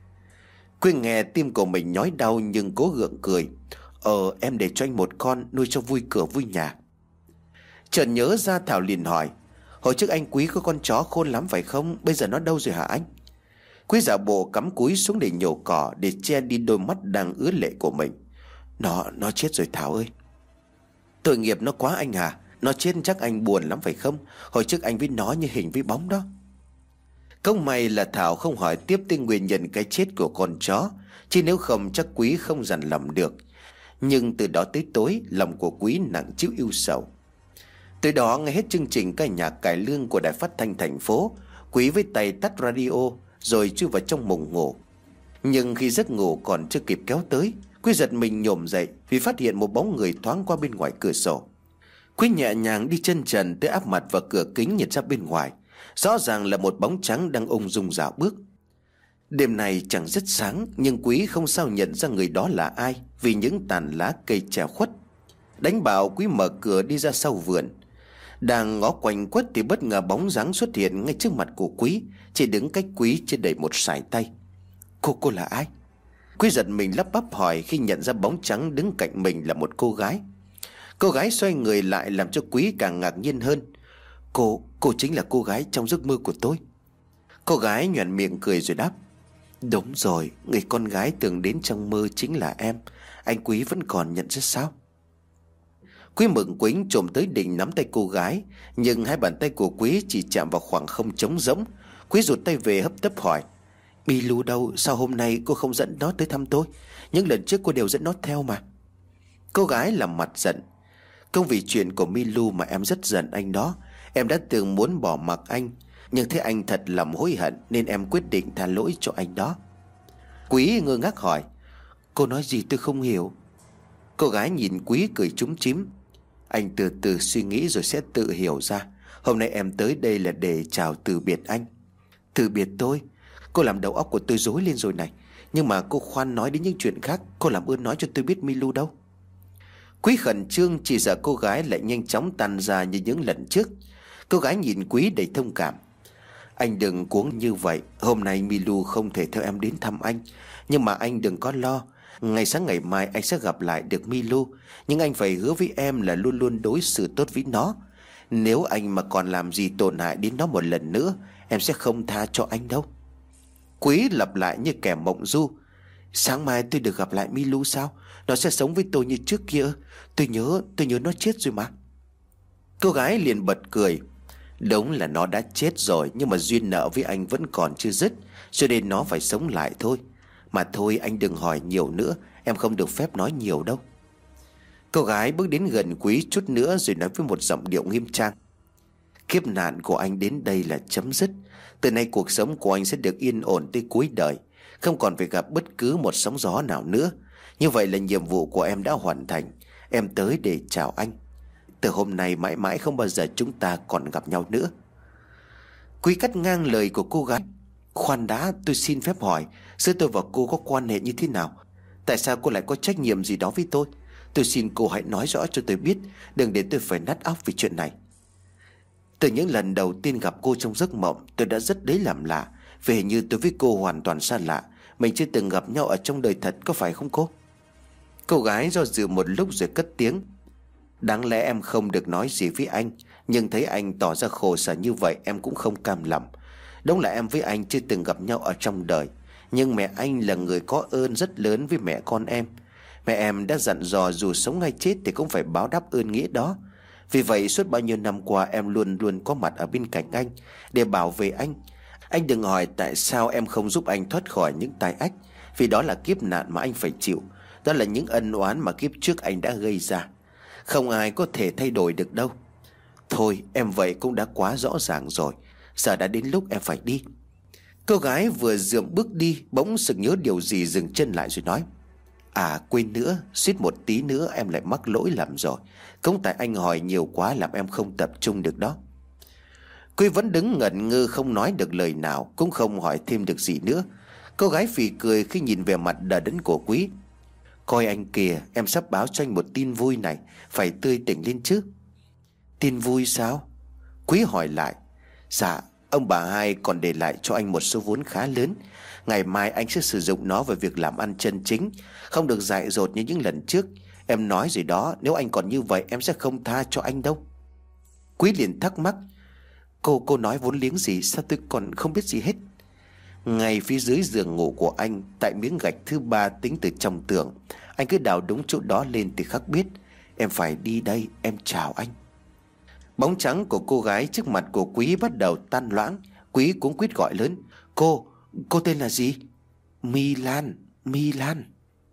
Quý nghe tim của mình nhói đau nhưng cố gượng cười: Ờ em để cho anh một con, nuôi cho vui cửa vui nhà." Chợt nhớ ra, Thảo liền hỏi: "Hồi trước anh Quý có con chó khôn lắm phải không? Bây giờ nó đâu rồi hả anh?" Quý giả bộ cắm cúi xuống để nhổ cỏ, để che đi đôi mắt đang ứa lệ của mình. Nó, nó chết rồi Thảo ơi." "Tội nghiệp nó quá anh à. Nó chết chắc anh buồn lắm phải không? Hồi trước anh với nó như hình với bóng đó." Công may là Thảo không hỏi tiếp tới nguyên nhân cái chết của con chó, chứ nếu không chắc Quý không dằn lòng được. Nhưng từ đó tới tối, lòng của Quý nặng chịu ưu sầu. Từ đó nghe hết chương trình ca nhạc cải lương của đài phát thanh thành phố, Quý với tay tắt radio rồi chui vào trong mùng ngủ. Nhưng khi giấc ngủ còn chưa kịp kéo tới, Quý giật mình nhổm dậy vì phát hiện một bóng người thoáng qua bên ngoài cửa sổ. Quý nhẹ nhàng đi chân trần tới áp mặt vào cửa kính nhìn ra bên ngoài. Rõ ràng là một bóng trắng đang ung dung dạo bước. Đêm này chẳng rất sáng, nhưng Quý không sao nhận ra người đó là ai vì những tàn lá cây che khuất. Đánh bảo Quý mở cửa đi ra sau vườn. Đang ngó quanh quất thì bất ngờ bóng dáng xuất hiện ngay trước mặt của Quý, chỉ đứng cách Quý chưa đầy một sải tay. Cô, cô là ai?" Quý giật mình lắp bắp hỏi khi nhận ra bóng trắng đứng cạnh mình là một cô gái. Cô gái xoay người lại làm cho Quý càng ngạc nhiên hơn. Cô, cô chính là cô gái trong giấc mơ của tôi." Cô gái nhoẻn miệng cười rồi đáp: "Đúng rồi, người con gái từng đến trong mơ chính là em. Anh Quý vẫn còn nhận ra sao?" Quý mừng quính trồm tới định nắm tay cô gái, nhưng hai bàn tay của Quý chỉ chạm vào khoảng không trống rỗng. Quý rụt tay về hấp tấp hỏi: "Milu đâu? Sao hôm nay cô không dẫn nó tới thăm tôi? Những lần trước cô đều dẫn nó theo mà." Cô gái làm mặt giận: "Không vì chuyện của Milu mà em rất giận anh đó. Em đã từng muốn bỏ mặc anh, nhưng thấy anh thật lòng hối hận nên em quyết định tha lỗi cho anh đó." Quý ngơ ngác hỏi: "Cô nói gì tôi không hiểu." Cô gái nhìn Quý cười chúm chím: "Anh từ từ suy nghĩ rồi sẽ tự hiểu ra. Hôm nay em tới đây là để chào từ biệt anh. Từ biệt tôi? Cô làm đầu óc của tôi rối lên rồi này. Nhưng mà cô khoan nói đến những chuyện khác. Cô làm ơn nói cho tôi biết Milu đâu. Quý khẩn trương, chỉ sợ cô gái lại nhanh chóng tan ra như những lần trước. Cô gái nhìn Quý đầy thông cảm. Anh đừng cuống như vậy. Hôm nay Milu không thể theo em đến thăm anh. Nhưng mà anh đừng có lo. Ngày sáng ngày mai anh sẽ gặp lại được Milu. Nhưng anh phải hứa với em là luôn luôn đối xử tốt với nó. Nếu anh mà còn làm gì tổn hại đến nó một lần nữa, em sẽ không tha cho anh đâu. Quý lặp lại như kẻ mộng du. Sáng mai tôi được gặp lại Milu sao? Nó sẽ sống với tôi như trước kia. Tôi nhớ, tôi nhớ nó chết rồi mà. Cô gái liền bật cười. Đúng là nó đã chết rồi, nhưng mà duyên nợ với anh vẫn còn chưa dứt, cho nên nó phải sống lại thôi. Mà thôi anh đừng hỏi nhiều nữa. Em không được phép nói nhiều đâu. Cô gái bước đến gần Quý chút nữa rồi nói với một giọng điệu nghiêm trang. Kiếp nạn của anh đến đây là chấm dứt. Từ nay cuộc sống của anh sẽ được yên ổn tới cuối đời, không còn phải gặp bất cứ một sóng gió nào nữa. Như vậy là nhiệm vụ của em đã hoàn thành. Em tới để chào anh. Từ hôm nay mãi mãi không bao giờ chúng ta còn gặp nhau nữa. Quý cắt ngang lời của cô gái. Khoan đã, tôi xin phép hỏi, giữa tôi và cô có quan hệ như thế nào? Tại sao cô lại có trách nhiệm gì đó với tôi? Tôi xin cô hãy nói rõ cho tôi biết, đừng để tôi phải nát óc vì chuyện này. Từ những lần đầu tiên gặp cô trong giấc mộng, tôi đã rất lấy làm lạ. Vì hình như tôi với cô hoàn toàn xa lạ. Mình chưa từng gặp nhau ở trong đời thật, có phải không cô? Cô gái do dự một lúc rồi cất tiếng. Đáng lẽ em không được nói gì với anh, nhưng thấy anh tỏ ra khổ sở như vậy em cũng không cam lòng. Đúng là em với anh chưa từng gặp nhau ở trong đời, nhưng mẹ anh là người có ơn rất lớn với mẹ con em. Mẹ em đã dặn dò dù sống hay chết thì cũng phải báo đáp ơn nghĩa đó. Vì vậy suốt bao nhiêu năm qua em luôn luôn có mặt ở bên cạnh anh để bảo vệ anh. Anh đừng hỏi tại sao em không giúp anh thoát khỏi những tai ách, vì đó là kiếp nạn mà anh phải chịu. Đó là những ân oán mà kiếp trước anh đã gây ra. Không ai có thể thay đổi được đâu. Thôi em vậy cũng đã quá rõ ràng rồi. Giờ đã đến lúc em phải đi. Cô gái vừa dượm bước đi, bỗng sực nhớ điều gì dừng chân lại rồi nói. À quên nữa, suýt một tí nữa em lại mắc lỗi lầm rồi. Cũng tại anh hỏi nhiều quá làm em không tập trung được đó. Quý vẫn đứng ngẩn ngơ không nói được lời nào, cũng không hỏi thêm được gì nữa. Cô gái phì cười khi nhìn về mặt đờ đẫn của Quý. Coi anh kìa, em sắp báo cho anh một tin vui này, phải tươi tỉnh lên chứ. Tin vui sao? Quý hỏi lại. Dạ, ông bà hai còn để lại cho anh một số vốn khá lớn. Ngày mai anh sẽ sử dụng nó vào việc làm ăn chân chính, không được dại dột như những lần trước. Em nói rồi đó, nếu anh còn như vậy em sẽ không tha cho anh đâu. Quý liền thắc mắc. Cô, cô nói vốn liếng gì, sao tôi còn không biết gì hết? Ngay phía dưới giường ngủ của anh, tại miếng gạch thứ ba tính từ trong tường, anh cứ đào đúng chỗ đó lên thì khắc biết. Em phải đi đây, em chào anh. Bóng trắng của cô gái trước mặt của Quý bắt đầu tan loãng. Quý cũng quýt gọi lớn. Cô, cô tên là gì? My Lan, My Lan.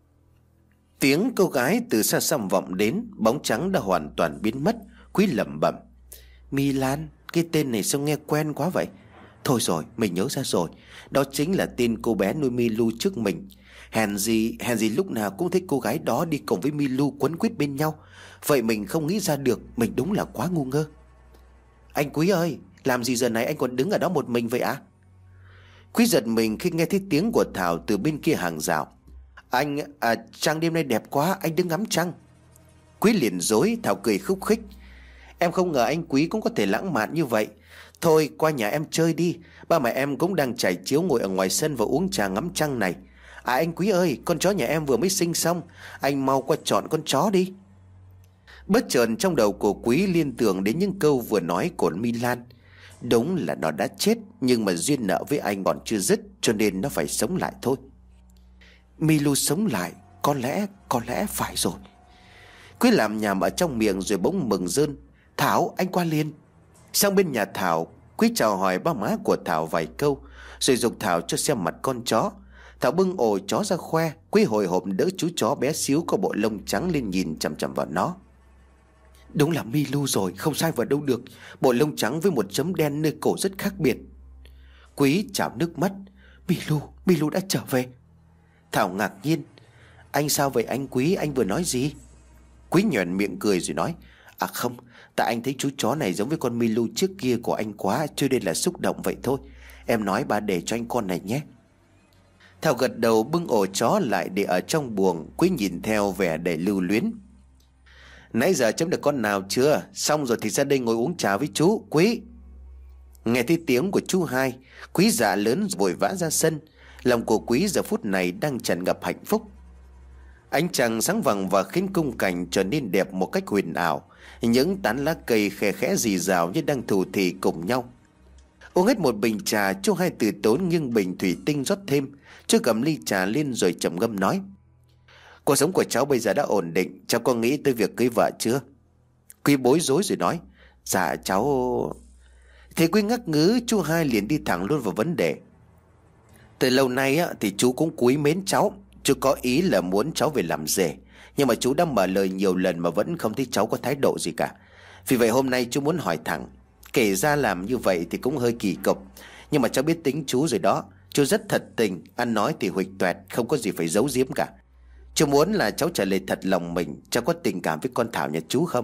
Tiếng cô gái từ xa xăm vọng đến. Bóng trắng đã hoàn toàn biến mất. Quý lẩm bẩm. My Lan, cái tên này sao nghe quen quá vậy? Thôi rồi, mình nhớ ra rồi. Đó chính là tên cô bé nuôi Milu trước mình. Hèn gì, hèn gì lúc nào cũng thấy cô gái đó đi cùng với Milu quấn quýt bên nhau. Vậy mình không nghĩ ra được, mình đúng là quá ngu ngơ. Anh Quý ơi, làm gì giờ này anh còn đứng ở đó một mình vậy ạ? À? Quý giật mình khi nghe thấy tiếng của Thảo từ bên kia hàng rào. Anh, à, trăng đêm nay đẹp quá, anh đứng ngắm trăng. Quý liền dối, Thảo cười khúc khích. Em không ngờ anh Quý cũng có thể lãng mạn như vậy. Thôi qua nhà em chơi đi. Ba mẹ em cũng đang trải chiếu ngồi ở ngoài sân và uống trà ngắm trăng này. À anh Quý ơi, con chó nhà em vừa mới sinh xong, anh mau qua chọn con chó đi. Bất chợt trong đầu của Quý liên tưởng đến những câu vừa nói của My Lan. Đúng là nó đã chết, nhưng mà duyên nợ với anh còn chưa dứt, cho nên nó phải sống lại thôi. Milu sống lại, có lẽ, có lẽ phải rồi. Quý làm nhảm ở trong miệng rồi bỗng mừng rơn. Thảo, anh qua liền. Sang bên nhà Thảo, Quý chào hỏi ba má của Thảo vài câu, rồi giục Thảo cho xem mặt con chó. Thảo bưng ổ chó ra khoe. Quý hồi hộp đỡ chú chó bé xíu có bộ lông trắng lên nhìn chằm chằm vào nó. Đúng là Milu rồi, không sai vào đâu được. Bộ lông trắng với một chấm đen nơi cổ rất khác biệt. Quý trào nước mắt. Milu, Milu đã trở về. Thảo ngạc nhiên. Anh sao vậy anh Quý, anh vừa nói gì? Quý nhoẻn miệng cười rồi nói. À không, tại anh thấy chú chó này giống với con Milu trước kia của anh quá, cho nên là xúc động vậy thôi. Em nói ba để cho anh con này nhé. Thảo gật đầu bưng ổ chó lại để ở trong buồng. Quý nhìn theo vẻ đầy lưu luyến. Nãy giờ chấm được con nào chưa? Xong rồi thì ra đây ngồi uống trà với chú. Quý. Nghe thấy tiếng của chú hai, Quý dạ lớn vội vã ra sân. Lòng của Quý giờ phút này đang tràn ngập hạnh phúc. Ánh trăng sáng vàng và khiến khung cảnh trở nên đẹp một cách huyền ảo. Những tán lá cây khe khẽ rì rào như đang thủ thỉ cùng nhau. Uống hết một bình trà, chú hai từ tốn nhưng bình thủy tinh rót thêm. Chú cầm ly trà lên rồi trầm ngâm nói: Cuộc sống của cháu bây giờ đã ổn định, cháu có nghĩ tới việc cưới vợ chưa? Quý bối rối rồi nói: Dạ cháu... Thế Quý ngắc ngứ, chú hai liền đi thẳng luôn vào vấn đề. Từ lâu nay á, thì chú cũng quý mến cháu. Chú có ý là muốn cháu về làm rể, nhưng mà chú đã mở lời nhiều lần mà vẫn không thấy cháu có thái độ gì cả. Vì vậy hôm nay chú muốn hỏi thẳng. Kể ra làm như vậy thì cũng hơi kỳ cục, nhưng mà cháu biết tính chú rồi đó. Chú rất thật tình, ăn nói thì huỵch toẹt, không có gì phải giấu giếm cả. Chú muốn là cháu trả lời thật lòng mình. Cháu có tình cảm với con Thảo nhà chú không?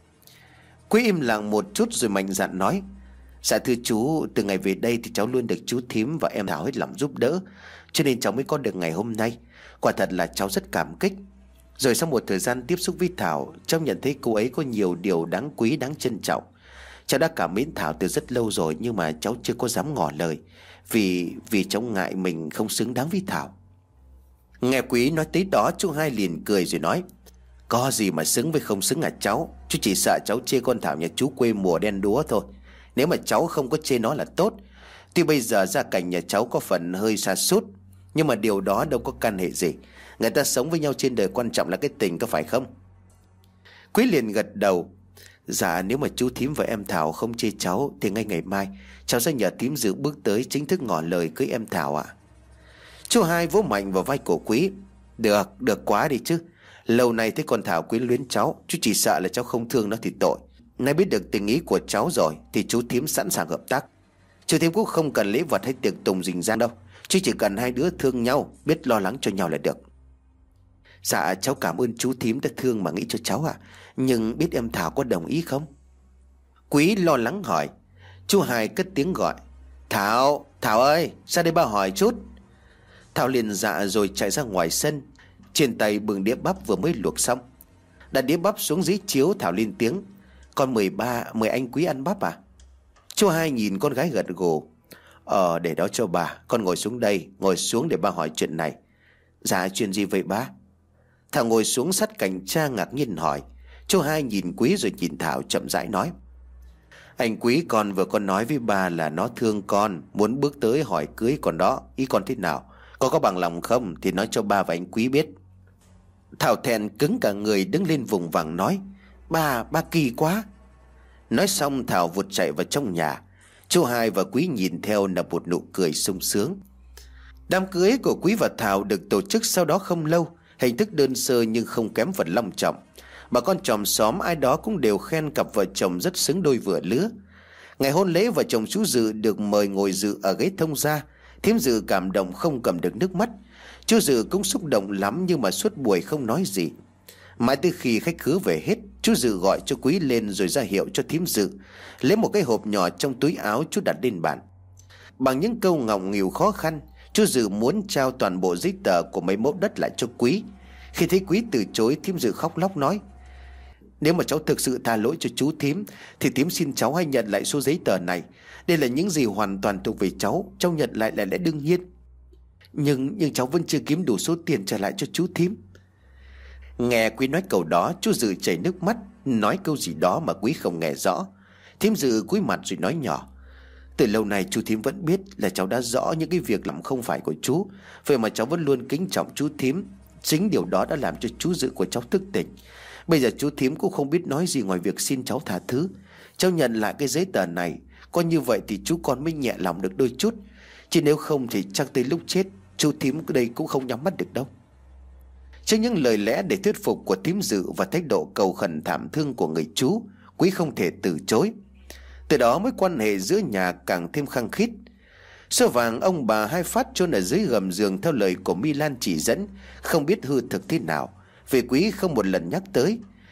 Quý im lặng một chút rồi mạnh dạn nói: Dạ thưa chú, từ ngày về đây thì cháu luôn được chú thím và em Thảo hết lòng giúp đỡ, cho nên cháu mới có được ngày hôm nay. Quả thật là cháu rất cảm kích. Rồi sau một thời gian tiếp xúc với Thảo, cháu nhận thấy cô ấy có nhiều điều đáng quý, đáng trân trọng. Cháu đã cảm mến Thảo từ rất lâu rồi, nhưng mà cháu chưa có dám ngỏ lời, Vì vì cháu ngại mình không xứng đáng với Thảo. Nghe Quý nói tới đó, chú hai liền cười rồi nói: Có gì mà xứng với không xứng à cháu. Chú chỉ sợ cháu chê con Thảo nhà chú quê mùa đen đúa thôi. Nếu mà cháu không có chê nó là tốt. Tuy bây giờ gia cảnh nhà cháu có phần hơi sa sút, nhưng mà điều đó đâu có can hệ gì. Người ta sống với nhau trên đời, quan trọng là cái tình, có phải không? Quý liền gật đầu: Dạ nếu mà chú thím và em Thảo không chê cháu thì ngay ngày mai cháu sẽ nhờ thím Dự bước tới chính thức ngỏ lời cưới em Thảo ạ. Chú hai vỗ mạnh vào vai của Quý: Được, được quá đi chứ. Lâu nay thấy con Thảo quyến luyến cháu, chú chỉ sợ là cháu không thương nó thì tội. Nay biết được tình ý của cháu rồi thì chú thím sẵn sàng hợp tác. Chú thím cũng không cần lễ vật hay tiệc tùng rình rang đâu. Chú chỉ cần hai đứa thương nhau, biết lo lắng cho nhau là được. Dạ cháu cảm ơn chú thím đã thương mà nghĩ cho cháu ạ. Nhưng biết em Thảo có đồng ý không? Quý lo lắng hỏi. Chú hai cất tiếng gọi: Thảo, Thảo ơi, ra đây ba hỏi chút. Thảo liền dạ rồi chạy ra ngoài sân. Trên tay bưng đĩa bắp vừa mới luộc xong. Đặt đĩa bắp xuống dưới chiếu, Thảo lên tiếng: Con mời ba, mời anh Quý ăn bắp à? Chú hai nhìn con gái gật gù: Ờ để đó cho bà, con ngồi xuống đây, ngồi xuống để ba hỏi chuyện này. Dạ chuyện gì vậy ba? Thảo ngồi xuống sát cạnh cha ngạc nhiên hỏi. Chú hai nhìn Quý rồi nhìn Thảo chậm rãi nói: Anh Quý, con vừa con nói với ba là nó thương con, muốn bước tới hỏi cưới con đó. Ý con thế nào? Con có bằng lòng không thì nói cho ba và anh Quý biết. Thảo thẹn cứng cả người, đứng lên vùng vằng nói: Ba, ba kỳ quá. Nói xong Thảo vụt chạy vào trong nhà. Chú hai và Quý nhìn theo nở một nụ cười sung sướng. Đám cưới của Quý và Thảo được tổ chức sau đó không lâu. Hình thức đơn sơ nhưng không kém phần long trọng. Bà con chòm xóm ai đó cũng đều khen cặp vợ chồng rất xứng đôi vừa lứa. Ngày hôn lễ, vợ chồng chú Dự được mời ngồi dự ở ghế thông gia. Thím Dự cảm động không cầm được nước mắt. Chú Dự cũng xúc động lắm, nhưng mà suốt buổi không nói gì. Mãi tới khi khách khứa về hết, chú Dự gọi cho Quý lên rồi ra hiệu cho thím Dự lấy một cái hộp nhỏ trong túi áo, chú đặt lên bàn. Bằng những câu ngọng nghịu khó khăn, chú Dự muốn trao toàn bộ giấy tờ của mấy mẫu đất lại cho Quý. Khi thấy Quý từ chối, thím Dự khóc lóc nói: Nếu mà cháu thực sự tha lỗi cho chú thím thì thím xin cháu hãy nhận lại số giấy tờ này. Đây là những gì hoàn toàn thuộc về cháu, cháu nhận lại là lẽ đương nhiên. Nhưng nhưng cháu vẫn chưa kiếm đủ số tiền trả lại cho chú thím. Nghe Quý nói câu đó, chú Dự chảy nước mắt, nói câu gì đó mà Quý không nghe rõ. Thím Dự cúi mặt rồi nói nhỏ: Từ lâu nay chú thím vẫn biết là cháu đã rõ những cái việc làm không phải của chú, vậy mà cháu vẫn luôn kính trọng chú thím. Chính điều đó đã làm cho chú Dự của cháu thức tỉnh. Bây giờ chú thím cũng không biết nói gì ngoài việc xin cháu tha thứ. Cháu nhận lại cái giấy tờ này, coi như vậy thì chú con mới nhẹ lòng được đôi chút. Chứ nếu không thì chắc tới lúc chết chú thím đây cũng không nhắm mắt được đâu. Trước những lời lẽ để thuyết phục của thím Dự và thái độ cầu khẩn thảm thương của người chú, Quý không thể từ chối. Từ đó mối quan hệ giữa nhà càng thêm khăng khít. Số vàng ông bà hai phát chôn ở dưới gầm giường theo lời của My Lan chỉ dẫn, không biết hư thực thế nào, vì Quý không một lần nhắc tới.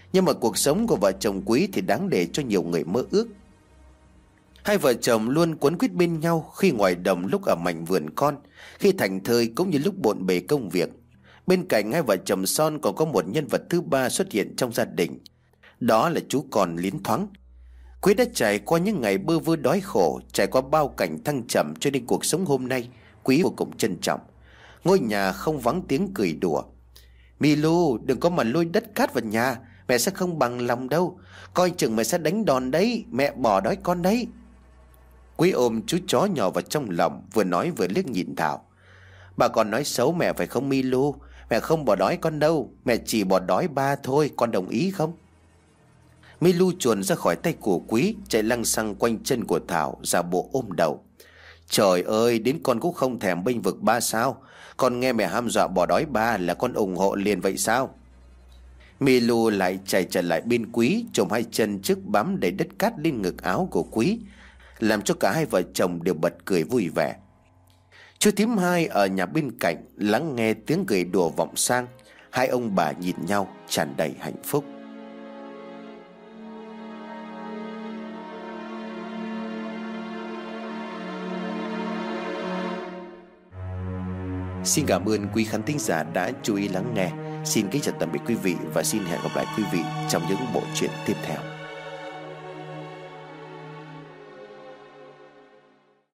Nhưng mà cuộc sống của vợ chồng Quý thì đáng để cho nhiều người mơ ước. Hai vợ chồng luôn quấn quýt bên nhau, khi ngoài đồng lúc ở mảnh vườn con, khi thành thơi cũng như lúc bộn bề công việc. Bên cạnh hai vợ chồng son còn có một nhân vật thứ ba xuất hiện trong gia đình. Đó là chú con Liến Thoáng. Quý đã trải qua những ngày bơ vơ đói khổ, trải qua bao cảnh thăng trầm, cho nên cuộc sống hôm nay Quý vô cùng trân trọng. Ngôi nhà không vắng tiếng cười đùa. Milu, đừng có mà lôi đất cát vào nhà, mẹ sẽ không bằng lòng đâu. Coi chừng mẹ sẽ đánh đòn đấy, mẹ bỏ đói con đấy. Quý ôm chú chó nhỏ vào trong lòng, vừa nói vừa liếc nhìn Thảo. Bà còn nói xấu mẹ phải không Milu? Mẹ không bỏ đói con đâu, mẹ chỉ bỏ đói ba thôi, con đồng ý không? Milu chuồn ra khỏi tay của Quý, chạy lăng xăng quanh chân của Thảo, giả bộ ôm đầu. Trời ơi, đến con cũng không thèm bênh vực ba sao? Con nghe mẹ hăm dọa bỏ đói ba là con ủng hộ liền vậy sao? Milu lại chạy trở lại bên Quý, chồm hai chân trước bám đầy đất cát lên ngực áo của Quý, làm cho cả hai vợ chồng đều bật cười vui vẻ. Chú thím hai ở nhà bên cạnh lắng nghe tiếng cười đùa vọng sang. Hai ông bà nhìn nhau tràn đầy hạnh phúc. Xin cảm ơn quý khán thính giả đã chú ý lắng nghe. Xin kính chào tạm biệt quý vị và xin hẹn gặp lại quý vị trong những bộ truyện tiếp theo.